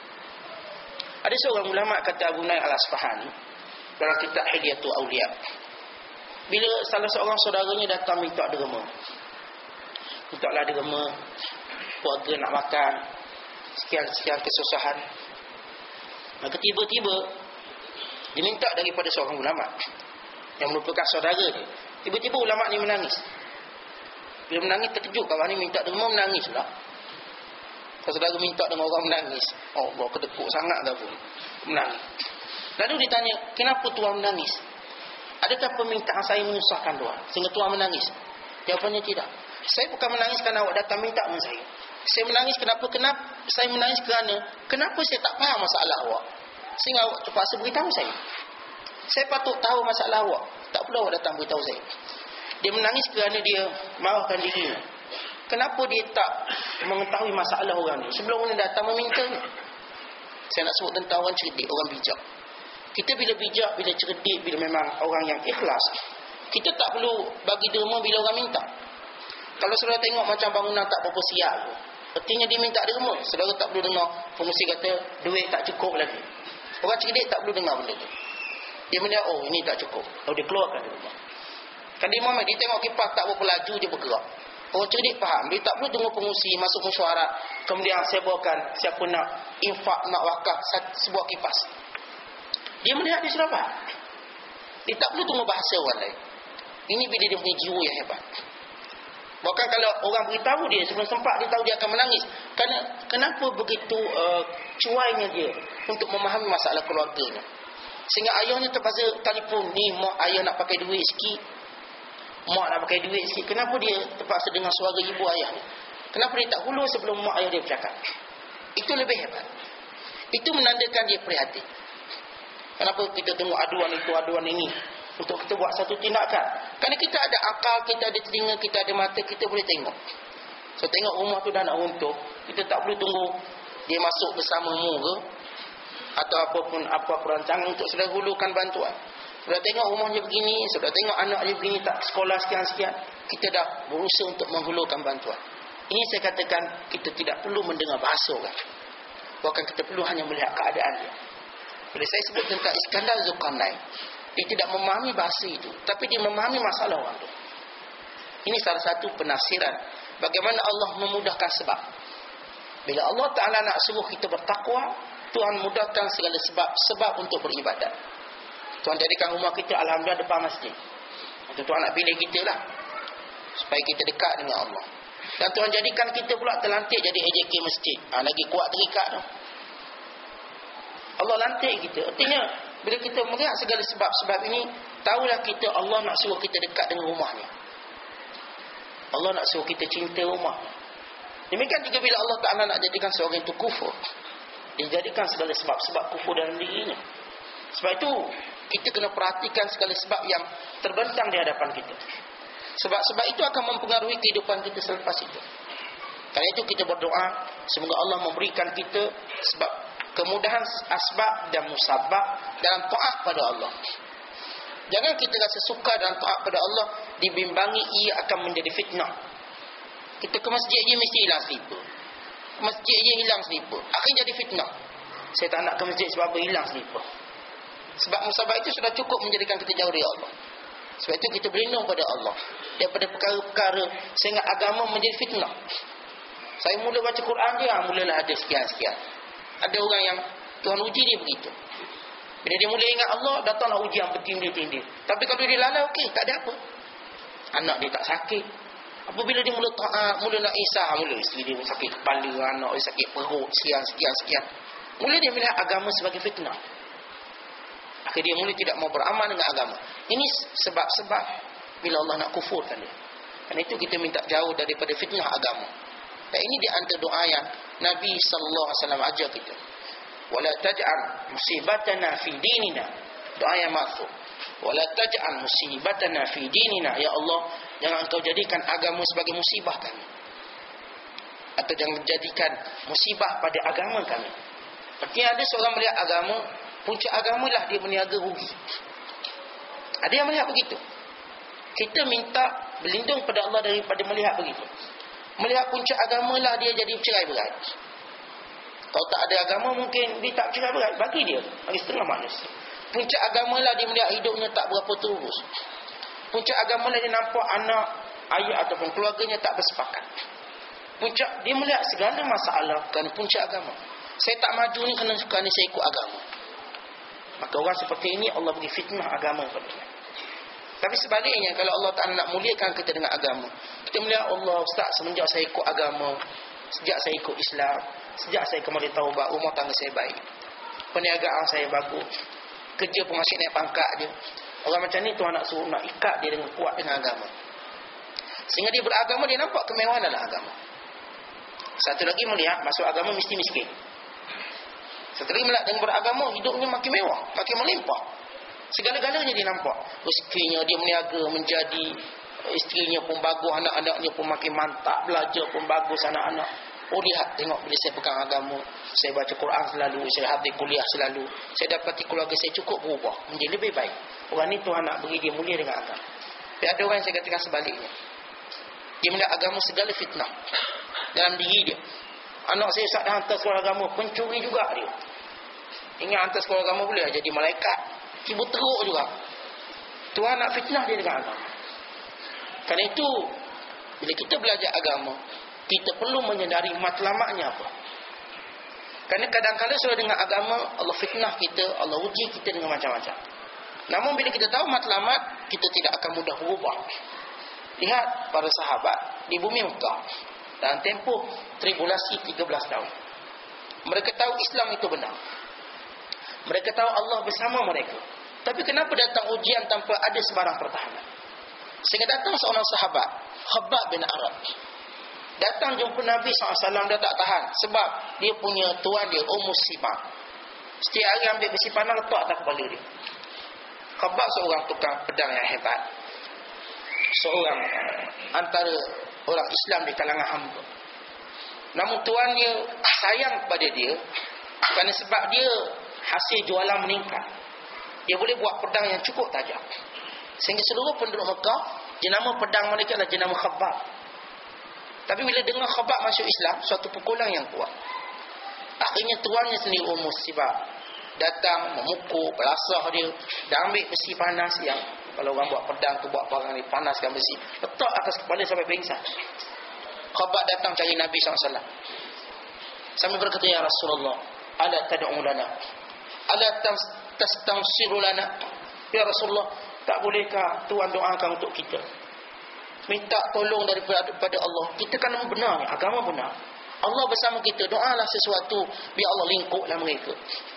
Ada seorang ulama kata Abu Nu'aim Al-Asfahani dalam kitab Hilyatul Awliya, bila salah seorang saudaranya datang minta derma, mintalah derma, keluarga nak makan, sekian-sekian kesusahan, maka tiba-tiba diminta daripada seorang ulama yang merupakan saudara dia. Tiba-tiba ulama ni menangis. Bila menangis, terkejut, kawan ni minta derma menangis pula. Kalau saudara minta dengan orang menangis, oh Allah, kedekut sangat dah pun menangis. Lalu ditanya, kenapa tuan menangis? Adakah permintaan saya menyusahkan tuan sehingga tuan menangis? Jawapannya tidak. Saya bukan menangis kerana awak datang minta dengan saya. Saya menangis kenapa? Kenapa? Saya menangis kerana kenapa saya tak faham masalah awak, sehingga awak terpaksa beritahu saya. Saya patut tahu masalah awak, tak perlu awak datang beritahu saya. Dia menangis kerana dia marahkan dirinya. Kenapa dia tak mengetahui masalah orang ni sebelum dia datang memintanya? Saya nak sebut tentang orang cerdik, orang bijak. Kita bila bijak, bila cerdik, bila memang orang yang ikhlas, kita tak perlu bagi derma bila orang minta. Kalau saudara tengok macam bangunan tak berapa siap, artinya dia minta derma, saudara tak perlu dengar pengusi kata duit tak cukup lagi. Orang cerdik tak perlu dengar benda tu. Dia melihat, oh ini tak cukup, lalu dia keluarkan derma. Kan dia Muhammad, dia tengok kipas tak berapa laju, dia bergerak. Orang cerdik faham, dia tak perlu tunggu pengusi masuk mesyuarat, kemudian sebarkan siapa nak infak, nak wakaf sebuah kipas. Dia melihat, dia sudah faham. Dia tak perlu tunggu bahasa orang lain. Ini bila dia punya jiwa yang hebat. Bahkan kalau orang beritahu dia sebelum sempat, dia tahu dia akan menangis. Kerana kenapa begitu uh, cuainya dia untuk memahami masalah keluarganya. Sehingga ayahnya terpaksa telefon, ni mak, ayah nak pakai duit sikit, mak nak pakai duit sikit. Kenapa dia terpaksa dengar suara ibu ayah ni? Kenapa dia tak hulu sebelum mak ayah dia bercakap? Itu lebih hebat. Itu menandakan dia prihatin. Kenapa kita tengok aduan itu, aduan ini, untuk kita buat satu tindakan? Kerana kita ada akal, kita ada telinga, kita ada mata, kita boleh tengok. So tengok rumah tu dah nak runtuh, kita tak perlu tunggu dia masuk bersamamu ke, atau apapun apa perancangan untuk sudah hulukan bantuan. Sudah tengok rumahnya begini, sudah tengok anaknya begini, tak sekolah sekian-sekian, kita dah berusaha untuk menghulurkan bantuan. Ini saya katakan, kita tidak perlu mendengar bahasa orang, bahkan kita perlu hanya melihat keadaan dia. Bila saya sebut tentang Iskandar Zulkarnain, dia tidak memahami bahasa itu, tapi dia memahami masalah orang itu. Ini salah satu penafsiran bagaimana Allah memudahkan sebab. Bila Allah Ta'ala nak suruh kita bertakwa, Tuhan mudahkan segala sebab-sebab untuk beribadat. Tuhan jadikan rumah kita alhamdulillah depan masjid. Itu Tuhan nak pilih kita lah, supaya kita dekat dengan Allah. Dan Tuhan jadikan kita pula terlantik jadi A J K masjid. Ha, lagi kuat terikat tu. Allah lantik kita. Artinya bila kita melihat segala sebab-sebab ini, tahulah kita Allah nak suruh kita dekat dengan rumahnya. Allah nak suruh kita cinta rumah. Demikian juga bila Allah Ta'ala nak jadikan seorang itu kufur, dia jadikan segala sebab-sebab kufur dalam dirinya. Sebab itu kita kena perhatikan segala sebab yang terbentang di hadapan kita. Sebab-sebab itu akan mempengaruhi kehidupan kita selepas itu. Karena itu kita berdoa, semoga Allah memberikan kita sebab kemudahan asbab dan musabab dalam taat pada Allah. Jangan kita rasa suka dalam taat pada Allah dibimbangi ia akan menjadi fitnah. Kita ke masjid je mesti hilang slipper, masjid je hilang slipper, akhirnya jadi fitnah. Saya tak nak ke masjid sebab apa? Hilang slipper. Sebab musabab itu sudah cukup menjadikan kita jauh dari Allah. Sebab itu kita berlindung pada Allah daripada perkara-perkara sehingga agama menjadi fitnah. Saya mula baca Quran dia, mulalah ada sekian-sekian. Ada orang yang Tuhan uji dia begitu. Bila dia mula ingat Allah, datanglah ujian bertindih-tindih. Tapi kalau dia lalai, okey, tak ada apa. Anak dia tak sakit. Apabila dia mula taat, mula nak isah, mula isteri dia sakit kepala, anak dia sakit perut, sekian-sekian-sekian. Mula dia melihat agama sebagai fitnah. Akhirnya dia mula tidak mau beramal dengan agama. Ini sebab-sebab bila Allah nak kufurkan dia. Karena itu kita minta jauh daripada fitnah agama. Dan ini di antara doa yang Nabi sallallahu alaihi wasallam ajar kita. Wala taj'al musibatana fi dinina. Doa yang maksud. Wala taj'al musibatana fi dinina. Ya Allah, jangan engkau jadikan agama sebagai musibah kami, atau jangan jadikan musibah pada agama kami. Artinya ada seorang melihat agama, puncak agamalah dia berniaga rugi. Ada yang melihat begitu. Kita minta berlindung pada Allah daripada melihat begitu. Melihat puncak agamalah dia jadi cerai berai. Kalau tak ada agama mungkin dia tak cerai berai. Bagi dia, bagi setengah manusia, puncak agamalah dia melihat hidupnya tak berapa terurus. Puncak agamalah dia nampak anak, ayah ataupun keluarganya tak bersepakat. Puncak dia melihat segala masalah kerana puncak agama. Saya tak maju ni kerana, kerana saya ikut agama. Maka orang seperti ini Allah bagi fitnah agama kepadanya. Tapi sebaliknya, kalau Allah Ta'ala nak muliakan kita dengan agama, kita melihat Allah, Ustaz, semenjak saya ikut agama, sejak saya ikut Islam, sejak saya kembali taubat, rumah tangga saya baik, perniagaan saya bagus, kerja pun masih naik pangkat dia. Orang macam ni Tuhan nak suruh, nak ikat dia dengan kuat dengan agama, sehingga dia beragama, dia nampak kemewahan dalam agama. Satu lagi melihat masuk agama mesti miskin. Satu lagi melihat dengan beragama, hidupnya makin mewah, makin melimpah. Segala-galanya dia nampak. Rezekinya dia meniaga menjadi, isterinya pun bagus, anak-anaknya pun makin mantap, belajar pun bagus anak-anak. Oh lihat, tengok bila saya pegang agama, saya baca Quran selalu, saya habis kuliah selalu, saya dapati keluarga saya cukup berubah menjadi lebih baik. Orang ni Tuhan nak beri dia mulia dengan agama. Tapi ada orang yang saya katakan sebaliknya. Dia melihat agama segala fitnah dalam diri dia. Anak saya Ustaz dah hantar sekolah agama, pencuri juga dia. Ingat hantar sekolah agama boleh jadi malaikat, ibu teruk juga. Tuhan nak fitnah dia dengan agama. Kerana itu, bila kita belajar agama, kita perlu menyedari matlamatnya apa. Kerana kadang-kadang sudah dengan agama, Allah fitnah kita, Allah uji kita dengan macam-macam. Namun bila kita tahu matlamat, kita tidak akan mudah berubah. Lihat para sahabat di bumi Mekah, dalam tempoh tribulasi tiga belas tahun. Mereka tahu Islam itu benar. Mereka tahu Allah bersama mereka. Tapi kenapa datang ujian tanpa ada sebarang pertahanan? Sehingga datang seorang sahabat, Khabbab bin Arad. Datang jumpa Nabi sallallahu alaihi wasallam, dia tak tahan. Sebab dia punya tuan dia, Ummu Sibah. Setiap hari ambil besi panah, letak atas kepala dia. Khabbab seorang tukang pedang yang hebat. Seorang antara orang Islam di kalangan hamba. Namun tuan dia sayang kepada dia, kerana sebab dia hasil jualan meningkat. Dia boleh buat pedang yang cukup tajam. Sehingga seluruh penduduk Mekah, jenama pedang mereka adalah jenama Khabbab. Tapi bila dengar Khabbab masuk Islam, suatu pukulan yang kuat. Akhirnya tuannya sendiri, Ummu Sibah, datang memukul, belasah dia, dan ambil besi panas yang kalau orang buat pedang tu, buat barang ni, panaskan besi, letak atas kepala sampai pingsan. Khabbab datang cari Nabi sallallahu alaihi wasallam sambil berkata, ya Rasulullah, ala tad'u lana, ala tastansiru lana, ya Rasulullah, tak bolehkah Tuhan doakan untuk kita, minta tolong daripada Allah. Kita kan benar ni, agama benar, Allah bersama kita, doalah sesuatu biar Allah lingkuplah mereka.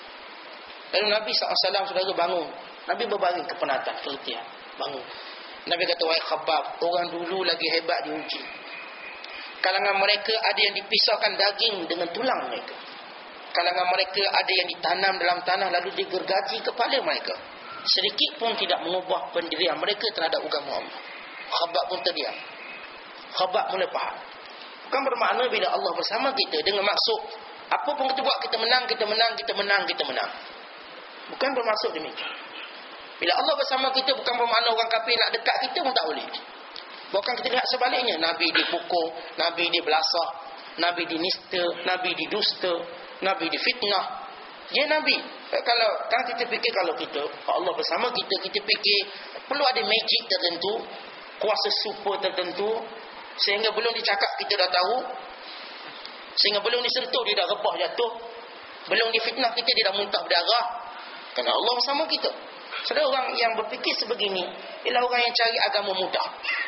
Lalu Nabi sallallahu alaihi wasallam saudara bangun. Nabi berbaring kepenatan, keletihan, bangun. Nabi kata, wahai Khabbab, orang dulu lagi hebat diuji. Kalangan mereka ada yang dipisahkan daging dengan tulang mereka. Kalangan mereka ada yang ditanam dalam tanah lalu digergaji kepala mereka. Sedikit pun tidak mengubah pendirian mereka terhadap agama Allah. Khabbab pun terdiam. Khabbab mula faham. Bukan bermakna bila Allah bersama kita dengan maksud apa pun kita buat, kita menang, kita menang, kita menang, kita menang. Bukan bermaksud demikian. Bila Allah bersama kita, bukan bermakna orang kafir nak dekat kita pun tak boleh. Bahkan kita lihat sebaliknya, Nabi dipukul, Nabi dibelasah, Nabi dinista, Nabi didusta, Nabi difitnah. Ya Nabi, kalau kan kita fikir kalau kita Allah bersama kita, kita fikir perlu ada magic tertentu, kuasa super tertentu, sehingga belum dicakap kita dah tahu, sehingga belum disentuh dia dah rebah jatuh, belum difitnah kita dia dah muntah berdarah. Kerana Allah bersama kita. Saudara, orang yang berfikir sebegini ialah orang yang cari agama mudah.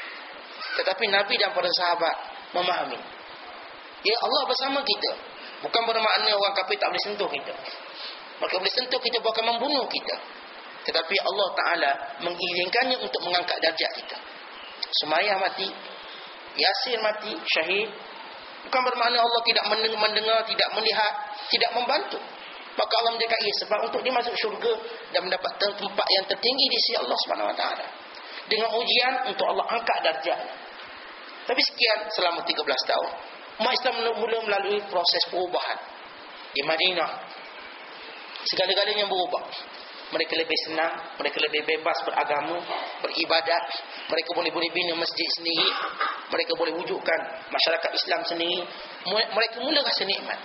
Tetapi Nabi dan para sahabat memahami, ya Allah bersama kita. Bukan bermakna orang kafir tak boleh sentuh kita. Mereka boleh sentuh kita, bahkan membunuh kita. Tetapi Allah Ta'ala mengizinkannya untuk mengangkat darjat kita. Sumayyah mati, Yasir mati, syahid. Bukan bermakna Allah tidak mendengar, tidak melihat, tidak membantu. Maka Allah mendekat ia sebab untuk dia masuk syurga dan mendapat tempat yang tertinggi di sisi Allah Subhanahu Wa Taala. Dengan ujian untuk Allah angkat darjatnya. Tapi sekian selama tiga belas tahun, umat Islam mula melalui proses perubahan. Di Madinah, segala-galanya berubah. Mereka lebih senang, mereka lebih bebas beragama, beribadat. Mereka boleh boleh bina masjid sendiri, mereka boleh wujudkan masyarakat Islam sendiri. Mereka mula rasa nikmat.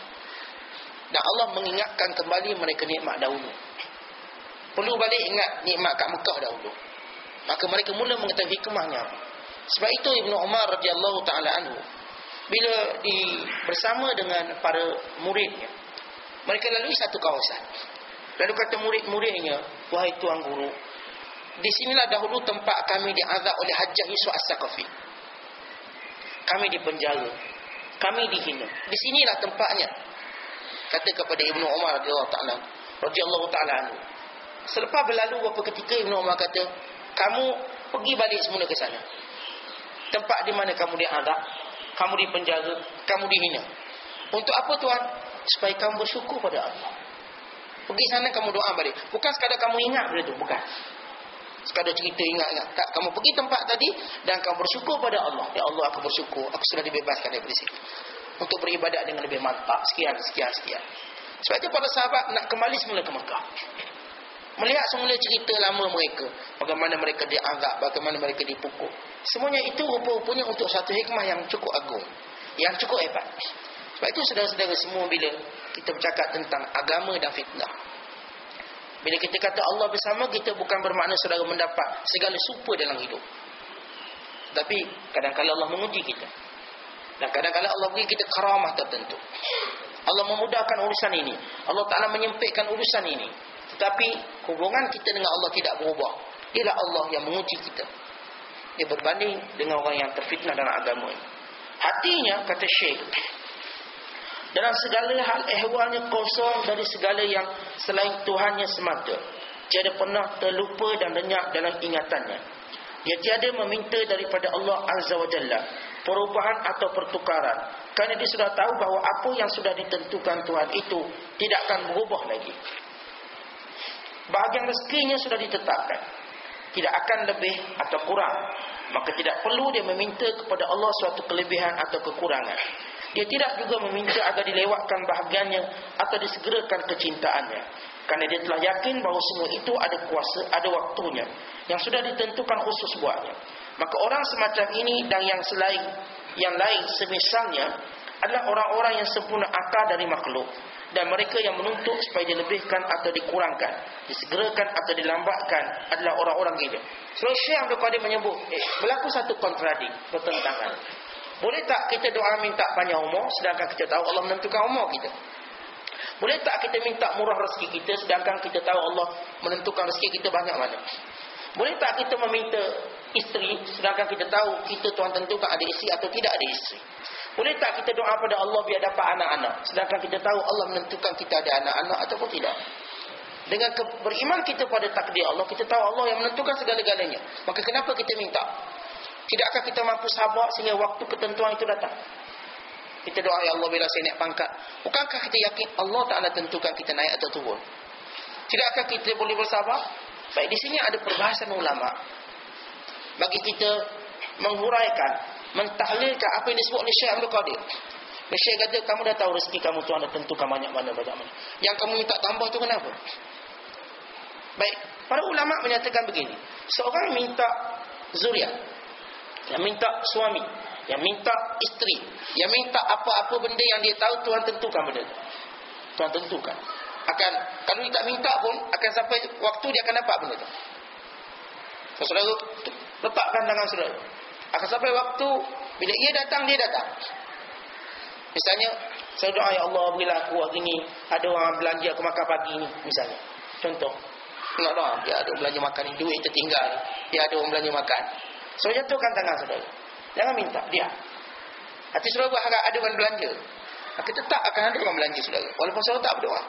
Dan Allah mengingatkan kembali mereka nikmat dahulu. Perlu balik ingat nikmat kat Mekah dahulu. Maka mereka mula mengetahui hikmahnya. Sebab itu Ibnu Umar radhiyallahu taala anhu, bila di bersama dengan para muridnya, mereka lalui satu kawasan. Lalu kata murid-muridnya, wahai tuan guru, di sinilah dahulu tempat kami diazab oleh Hajjaj Yusuf As-Saqafi. Kami dipenjara, kami dihina. Di sinilah tempatnya. Kata kepada Ibnu Umar radhiyallahu taala radhiyallahu taala anhu. Selepas berlalu beberapa ketika, Ibnu Umar kata, kamu pergi balik semula ke sana. Tempat di mana kamu diazab, kamu dipenjara, kamu dihina. Untuk apa tuan? Supaya kamu bersyukur pada Allah. Pergi sana kamu doa balik. Bukan sekadar kamu ingat benda tu, bukan. Sekadar cerita ingat-ingat. Tak, kamu pergi tempat tadi dan kamu bersyukur pada Allah. Ya Allah, aku bersyukur, aku sudah dibebaskan daripada sini. Untuk beribadat dengan lebih mantap. Sekian, sekian, sekian. Sebab itu para sahabat nak kembali semula ke Mekah. Melihat semula cerita lama mereka. Bagaimana mereka diazab, bagaimana mereka dipukul. Semuanya itu rupa-rupanya untuk satu hikmah yang cukup agung, yang cukup hebat. Sebab itu saudara-saudara semua, bila kita bercakap tentang agama dan fitnah, bila kita kata Allah bersama kita, bukan bermakna saudara mendapat segala super dalam hidup. Tapi kadang-kadang Allah menguji kita. Dan kadang-kadang Allah beri kita karamah tertentu. Allah memudahkan urusan ini. Allah Ta'ala menyempitkan urusan ini. Tetapi hubungan kita dengan Allah tidak berubah. Ialah Allah yang menguji kita. Dia berbanding dengan orang yang terfitnah dalam agama ini. Hatinya, kata Syekh, dalam segala hal ehwalnya kosong dari segala yang selain Tuhannya semata. Tiada pernah terlupa dan lenyap dalam ingatannya. Dia tiada meminta daripada Allah Azza wa Jalla perubahan atau pertukaran, kerana dia sudah tahu bahawa apa yang sudah ditentukan Tuhan itu tidak akan berubah lagi. Bahagian rezekinya sudah ditetapkan, tidak akan lebih atau kurang. Maka tidak perlu dia meminta kepada Allah suatu kelebihan atau kekurangan. Dia tidak juga meminta agar dilewatkan bahagiannya atau disegerakan kecintaannya, kerana dia telah yakin bahawa semua itu ada kuasa, ada waktunya yang sudah ditentukan khusus buatnya. Maka orang semacam ini dan yang selain yang lain semisalnya adalah orang-orang yang sempurna akal dari makhluk, dan mereka yang menuntut supaya dilebihkan atau dikurangkan, disegerakan atau dilambatkan adalah orang-orang gila. Surah Syekh Abdul Qadir menyebut eh, berlaku satu kontradik, pertentangan. Boleh tak kita doa minta panjang umur sedangkan kita tahu Allah menentukan umur kita? Boleh tak kita minta murah rezeki kita sedangkan kita tahu Allah menentukan rezeki kita banyak mana? Boleh tak kita meminta isteri sedangkan kita tahu kita Tuhan tentukan ada isteri atau tidak ada isteri? Boleh tak kita doa pada Allah biar dapat anak-anak sedangkan kita tahu Allah menentukan kita ada anak-anak ataupun tidak? Dengan beriman kita pada takdir Allah, kita tahu Allah yang menentukan segala-galanya. Maka kenapa kita minta? Tidakkah kita mampu sabar sehingga waktu ketentuan itu datang? Kita doa, ya Allah bila saya naik pangkat, bukankah kita yakin Allah Ta'ala tentukan kita naik atau turun? Tidakkah kita boleh bersabar? Baik, di sini ada perbahasan ulama bagi kita menghuraikan, mentahlilkan apa yang disebut oleh Syekh Abdul Qadir. Syekh kata, kamu dah tahu rezeki kamu Tuhan dah tentukan banyak mana banyak mana. Yang kamu minta tambah tu kenapa? Baik, para ulama menyatakan begini. Seorang minta zuriat, yang minta suami, yang minta isteri, yang minta apa-apa benda yang dia tahu Tuhan tentukan benda tu. Tuhan tentukan. Akan, kalau dia tak minta pun, akan sampai waktu dia akan dapat benda tu. So, saudara, letakkan tangan saudara. Akan sampai waktu, bila ia datang, dia datang. Misalnya, saya doa, ya Allah berilah aku hari ni, ada orang belanja aku makan pagi ni, misalnya. Contoh, nak doa, dia ada orang belanja makan ni, duit tertinggal, dia ada orang belanja makan. So, jatuhkan tangan saudara. Jangan minta, dia. Hati saudara berharap ada orang belanja. Maka tetap akan ada orang belanja saudara, walaupun saudara tak berdoa.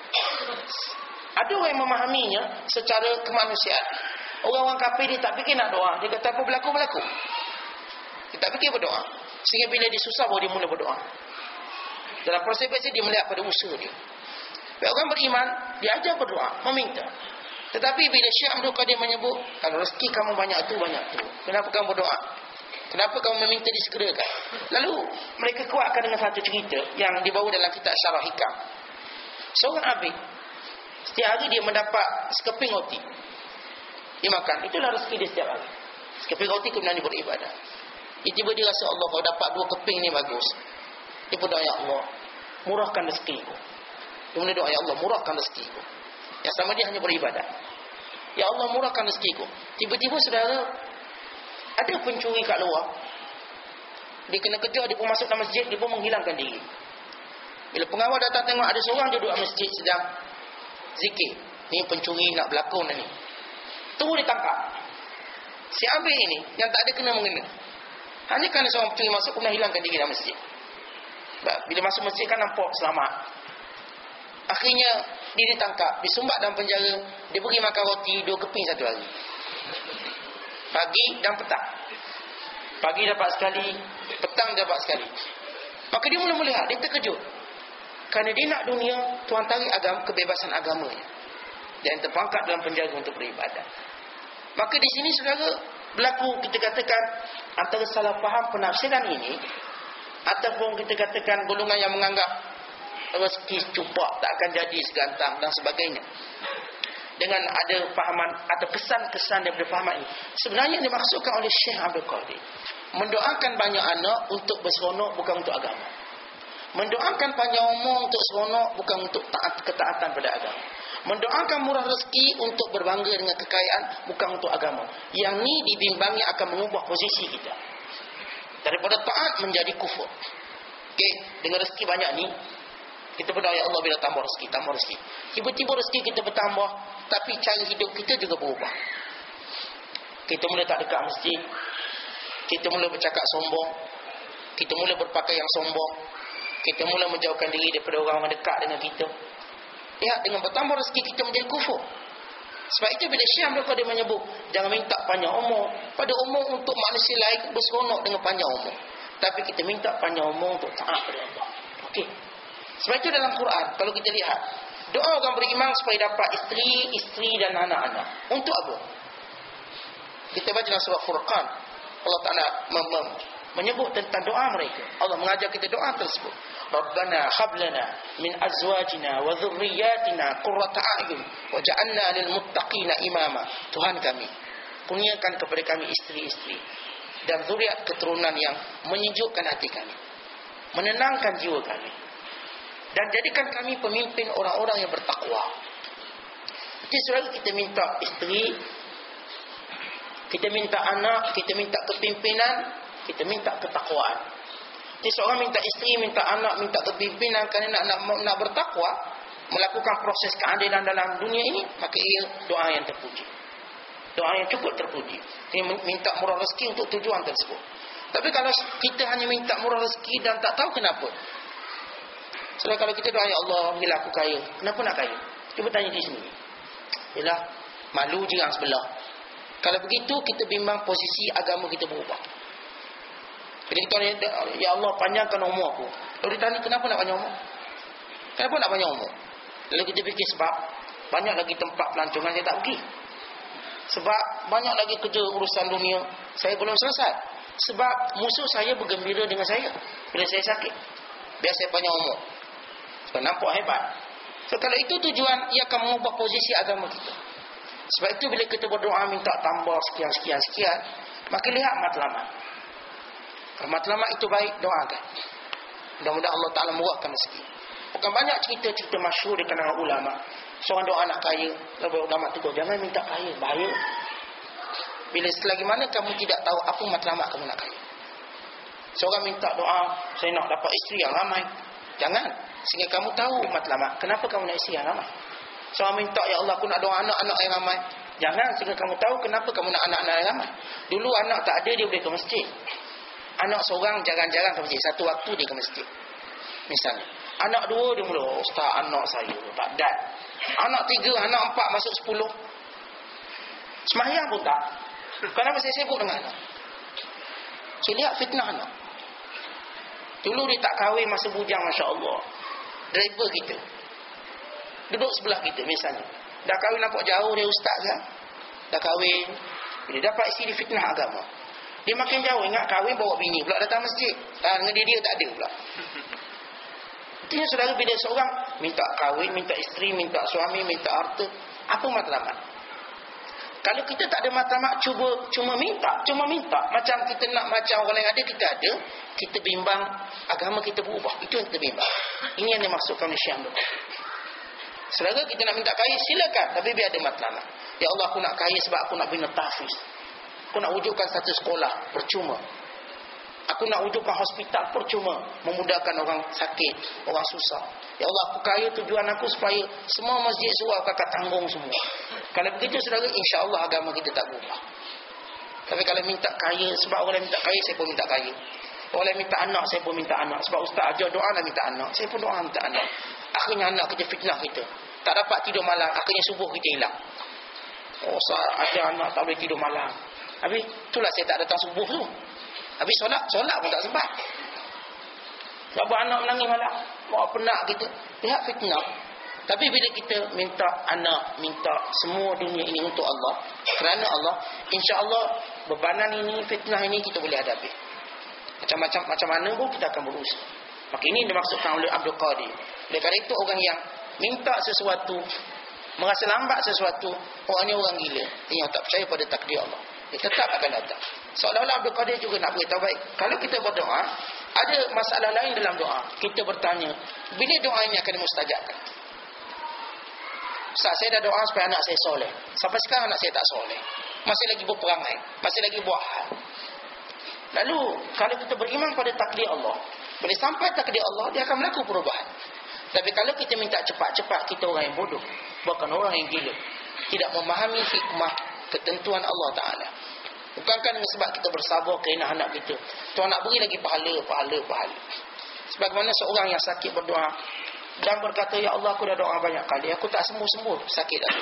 Ada orang yang memahaminya secara kemanusiaan. Orang-orang kafir dia tak fikir nak doa. Dia kata apa berlaku-berlaku. Dia tak fikir berdoa. Sehingga bila dia susah baru dia mula berdoa. Dalam proses dia melihat pada usaha dia. Baik, orang beriman dia ajar berdoa, meminta. Tetapi bila Syekh Abdul Qadir menyebut, kalau rezeki kamu banyak tu banyak tu, kenapa kamu berdoa? Kenapa kamu meminta disegerakan? Lalu mereka kuatkan dengan satu cerita yang dibawa dalam kitab Syarah Hikam. Seorang abid, setiap hari dia mendapat sekeping roti, dia makan. Itulah rezeki dia setiap hari. Sekeping roti kemudian dia beribadah. Tiba-tiba dia rasa, Allah, kalau dapat dua keping ni bagus. Dia berdoa, ya Allah, murahkan rezekiku. Dia mula doa, ya Allah, murahkan rezekiku. Yang sama dia hanya beribadah. Ya Allah, murahkan rezekiku. Tiba-tiba saudara, ada pencuri kat luar. Dia kena kejar, dia pun masuk dalam masjid, dia pun menghilangkan diri. Bila pengawal datang tengok ada seorang duduk dalam masjid sedang zikir. Ni pencuri nak berlakon ni. Terus ditangkap. Si abid ini yang tak ada kena mengena. Hanya kerana seorang pencuri masuk kemudian hilangkan diri dalam masjid. Bila masuk masjid kan nampak selamat. Akhirnya dia ditangkap, disumbat dalam penjara. Dia pergi makan roti dua keping satu hari, pagi dan petang. Pagi dapat sekali, petang dapat sekali. Maka dia mula melihat, dia terkejut. Kerana dia nak dunia, Tuhan tarik agama, kebebasan agamanya. Dan terpangkat dalam penjara untuk beribadah. Maka di sini saudara, berlaku kita katakan antara salah faham penafsiran ini, ataupun kita katakan golongan yang menganggap rezeki cupak tak akan jadi segantang dan sebagainya. Dengan ada fahaman atau kesan-kesan daripada fahaman ini, sebenarnya yang dimaksudkan oleh Syekh Abdul Qadir, mendoakan banyak anak untuk berseronok bukan untuk agama. Mendoakan panjang umur untuk seronok bukan untuk taat, ketaatan pada agama. Mendoakan murah rezeki untuk berbangga dengan kekayaan, bukan untuk agama. Yang ni dibimbangi akan mengubah posisi kita daripada taat menjadi kufur. Okey, dengan rezeki banyak ni, kita berdoa, ya Allah bila tambah rezeki, tambah rezeki. Tiba-tiba rezeki kita bertambah, tapi cara hidup kita juga berubah. Kita mula tak dekat masjid, kita mula bercakap sombong, kita mula berpakaian sombong, kita mula menjauhkan diri daripada orang yang dekat dengan kita. Lihat, dengan bertambah rezeki kita menjadi kufur. Sebab itu bila Syekh Abdul Qadir menyebut jangan minta panjang umur, pada umur untuk manusia lain berseronok dengan panjang umur, tapi kita minta panjang umur untuk taat kepada Allah. Okey. Sebab itu dalam Quran kalau kita lihat, doa orang beriman supaya dapat isteri, isteri dan anak-anak. Untuk apa? Kita baca dalam surah Furqan, Allah Taala menyebut tentang doa mereka. Allah mengajar kita doa tersebut. Rabbana hab lana min azwajina wa dhurriyyatina qurrata a'yun waj'alna lil muttaqina imama. Tuhan kami, kurniakan kepada kami isteri-isteri dan zuriat keturunan yang menyejukkan hati kami, menenangkan jiwa kami, dan jadikan kami pemimpin orang-orang yang bertakwa. Jadi selagi kita minta isteri, kita minta anak, kita minta kepimpinan, kita minta ketakwaan. Jadi seorang minta isteri, minta anak, minta kepimpinan kerana nak, nak, nak bertakwa, melakukan proses keadilan dalam dunia ini, maka ia doa yang terpuji, doa yang cukup terpuji. Dia minta murah rezeki untuk tujuan tersebut. Tapi kalau kita hanya minta murah rezeki dan tak tahu kenapa, sebab kalau kita doa, ya Allah bila aku kaya, kenapa nak kaya? Cuba tanya di sini. Yalah, malu jirang sebelah. Kalau begitu kita bimbang posisi agama kita berubah. Jadi kita tanya, ya Allah panjangkan umur aku. Lalu ditanya, kenapa nak panjang umur? Kenapa nak panjang umur? Lalu kita fikir, sebab banyak lagi tempat pelancongan saya tak pergi. Sebab banyak lagi kerja urusan dunia saya belum selesai. Sebab musuh saya bergembira dengan saya bila saya sakit, biar saya panjang umur. Sebab nampak hebat. So kalau itu tujuan, ia akan mengubah posisi agama kita. Sebab itu bila kita berdoa minta tambah sekian sekian sekian, maka lihat matlamat. Kalau matlamat itu baik, doakan. Mudah-mudahan Allah Ta'ala murahkan rezeki. Bukan banyak cerita-cerita masyhur di kalangan ulama. Seorang doa nak kaya, lalu ulama tegur, jangan minta kaya, bahaya. Bila selagi mana kamu tidak tahu apa matlamat kamu nak kaya. Seorang minta doa, saya nak dapat isteri yang ramai. Jangan, sehingga kamu tahu matlamat. Kenapa kamu nak isteri yang ramai? Seorang minta, ya Allah aku nak doa anak-anak yang ramai. Jangan, sehingga kamu tahu kenapa kamu nak anak-anak yang ramai. Dulu anak tak ada, dia boleh ke masjid. Anak seorang jarang-jarang ke masjid, satu waktu dia ke masjid misalnya. Anak dua dia mula, ustaz anak saya tak dat. Anak tiga, anak empat, masuk sepuluh, semayang pun tak. Kenapa saya sibuk dengan anak? Saya lihat fitnah anak. Dulu dia tak kahwin masa bujang, Masya Allah. Driver kita duduk sebelah kita misalnya, dah kahwin nampak jauh dia ustaz kan. Dah kahwin, bila dapat isteri fitnah agama, dia makin jauh, ingat kahwin bawa bini pula datang masjid. Ah, dengan dia, dia tak ada pula. Artinya saudara, bila seorang minta kahwin, minta isteri, minta suami, minta harta, apa matlamat? Kalau kita tak ada matlamat, cuba cuma minta, cuma minta. Macam kita nak macam orang yang ada, kita ada, kita bimbang agama kita berubah. Itu yang kita bimbang. Ini yang dimaksudkan oleh Syekh Abdul Qadir. Saudara, kita nak minta kaya, silakan, tapi biar ada matlamat. Ya Allah, aku nak kaya sebab aku nak bina tahfiz. Aku nak wujudkan satu sekolah, percuma. Aku nak wujudkan hospital, percuma. Memudahkan orang sakit, orang susah. Ya Allah, aku kaya, tujuan aku supaya semua masjid surau kakak tanggung semua. Kalau begitu saudara, insya-Allah agama kita tak berubah. Tapi kalau minta kaya, sebab orang yang minta kaya, saya pun minta kaya. Orang yang minta anak, saya pun minta anak. Sebab ustaz ajar doa nak minta anak, saya pun doa minta anak. Akhirnya anak kita fitnah kita, tak dapat tidur malam. Akhirnya subuh kita hilang. Oh, ada anak tak boleh tidur malam. Habis itulah saya tak datang subuh tu. Habis solat, solat pun tak sempat. Sebab anak menangis malam, mau penat kita. Lihat fitnah. Tapi bila kita minta anak, minta semua dunia ini untuk Allah, kerana Allah, insya-Allah bebanan ini, fitnah ini kita boleh hadapi. Macam-macam macam mana pun kita akan berusaha. Maka ini dimaksudkan oleh Abdul Qadir. Oleh kerana itu orang yang minta sesuatu, merasa lambat sesuatu, orang ni orang gila. Yang tak percaya pada takdir Allah, dia tetap akan datang. Seolah-olah Abdul Qadir juga nak beritahu, baik, kalau kita berdoa, ada masalah lain dalam doa, kita bertanya, bila doa ini akan dimustajabkan? Ustaz, saya dah doa supaya anak saya soleh. Sampai sekarang anak saya tak soleh. Masih lagi berperangai, masih lagi buat hal. Lalu kalau kita beriman pada takdir Allah, bila sampai takdir Allah, dia akan berlaku perubahan. Tapi kalau kita minta cepat-cepat, kita orang yang bodoh, bukan orang yang gila, tidak memahami hikmah ketentuan Allah Ta'ala. Bukankah dengan sebab kita bersabar kerana anak kita, Tuhan nak beri lagi pahala, pahala, pahala. Sebagaimana seorang yang sakit berdoa dan berkata, ya Allah, aku dah doa banyak kali, aku tak sembuh-sembuh sakit lagi.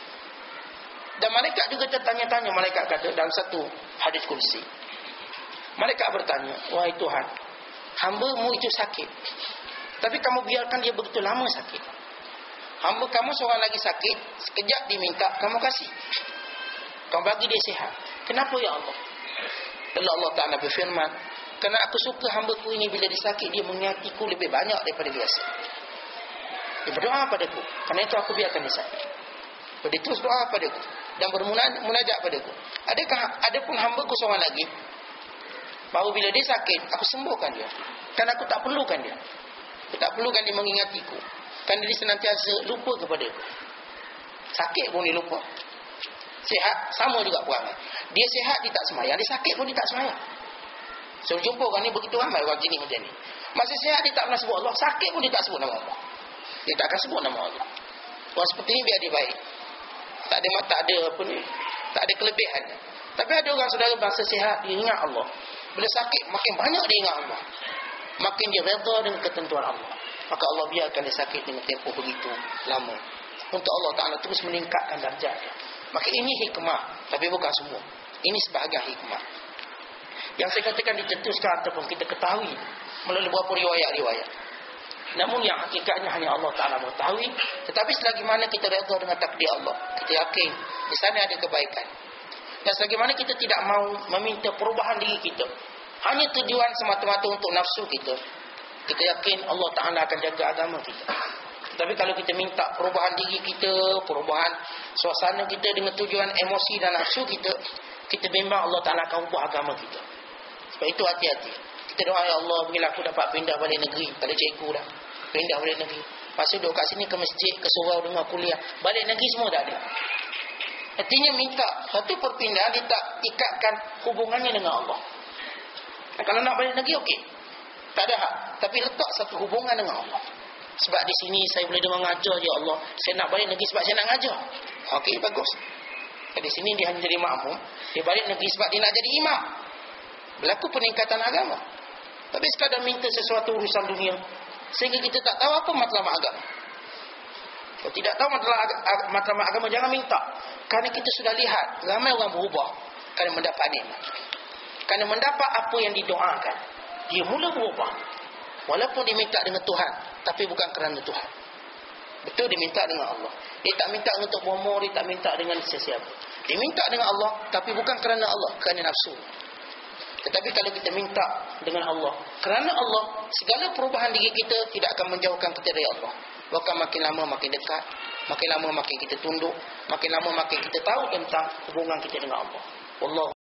Dan malaikat juga tertanya-tanya. Malaikat kata dalam satu hadis kursi, malaikat bertanya, wahai Tuhan, hamba-Mu itu sakit, tapi kamu biarkan dia begitu lama sakit. Hamba kamu seorang lagi sakit, sekejap diminta, kamu kasih, kamu bagi dia sihat. Kenapa ya Allah? Lalu Allah Ta'ala berfirman, kerana aku suka hamba-Ku ini bila dia sakit, dia mengingatiku lebih banyak daripada biasa. Dia berdoa padaku, kerana itu aku biarkan dia sakit. Dia terus doa padaku dan bermunajat padaku. Adakah ada pun hamba-Ku seorang lagi, bahawa bila dia sakit, aku sembuhkan dia, kerana aku tak perlukan dia. Aku tak perlukan dia mengingatiku, kerana dia senantiasa lupa kepada aku. Sakit pun dia lupa, sihat sama juga perangai. Dia sihat, dia tak semayang. Dia sakit pun dia tak semayang. Saya so, jumpa orang ni begitu ramai orang jenis macam ni. Masih sihat dia tak pernah sebut Allah, sakit pun dia tak sebut nama Allah. Dia tak akan sebut nama Allah. Orang seperti ni biar dia baik, tak ada tak ada apa ni, tak ada kelebihan. Tapi ada orang saudara bangsa sihat, dia ingat Allah. Bila sakit, makin banyak dia ingat Allah, makin dia redha dengan ketentuan Allah. Maka Allah biarkan dia sakit dengan tempoh begitu lama, untuk Allah Ta'ala terus meningkatkan darjat dia. Maka ini hikmah, tapi bukan semua. Ini sebahagian hikmah yang saya katakan dicetuskan ataupun kita ketahui melalui beberapa riwayat-riwayat. Namun yang hakikatnya hanya Allah Ta'ala mengetahui. Tetapi selagi mana kita redha dengan takdir Allah, kita yakin di sana ada kebaikan. Dan selagi mana kita tidak mau meminta perubahan diri kita, hanya tujuan semata-mata untuk nafsu kita, kita yakin Allah Ta'ala akan jaga agama kita. Tapi kalau kita minta perubahan diri kita, perubahan suasana kita dengan tujuan emosi dan nafsu kita, kita bimbang Allah Ta'ala akan ubah agama kita. Sebab itu hati-hati. Kita doa, ya Allah, berilah aku dapat pindah balik negeri. Pada cikgu dah, pindah balik negeri. Masa duduk kat sini ke masjid, ke surau dengar kuliah, balik negeri semua tak ada. Artinya minta satu perpindahan, dia tak ikatkan hubungannya dengan Allah. Dan kalau nak balik negeri, okey, tak ada hak. Tapi letak satu hubungan dengan Allah. Sebab di sini saya boleh dengar ngajar, ya Allah, saya nak balik negeri sebab saya nak ngajar. Okey, bagus. Di sini dia hanya jadi makmum, dia balik negeri sebab dia nak jadi imam. Berlaku peningkatan agama. Tapi sekadar minta sesuatu urusan dunia, sehingga kita tak tahu apa matlamat agama. Kalau tidak tahu matlamat agama, jangan minta. Kerana kita sudah lihat ramai orang berubah kerana mendapat nikmat, kerana mendapat apa yang didoakan, dia mula berubah. Walaupun diminta dengan Tuhan, tapi bukan kerana Tuhan. Betul, diminta dengan Allah. Dia tak minta untuk bomoh, dia tak minta dengan sesiapa. Dia minta dengan Allah, tapi bukan kerana Allah, kerana nafsu. Tetapi kalau kita minta dengan Allah, kerana Allah, segala perubahan diri kita tidak akan menjauhkan kita dari Allah. Bahkan makin lama makin dekat, makin lama makin kita tunduk, makin lama makin kita tahu tentang hubungan kita dengan Allah. Wallahu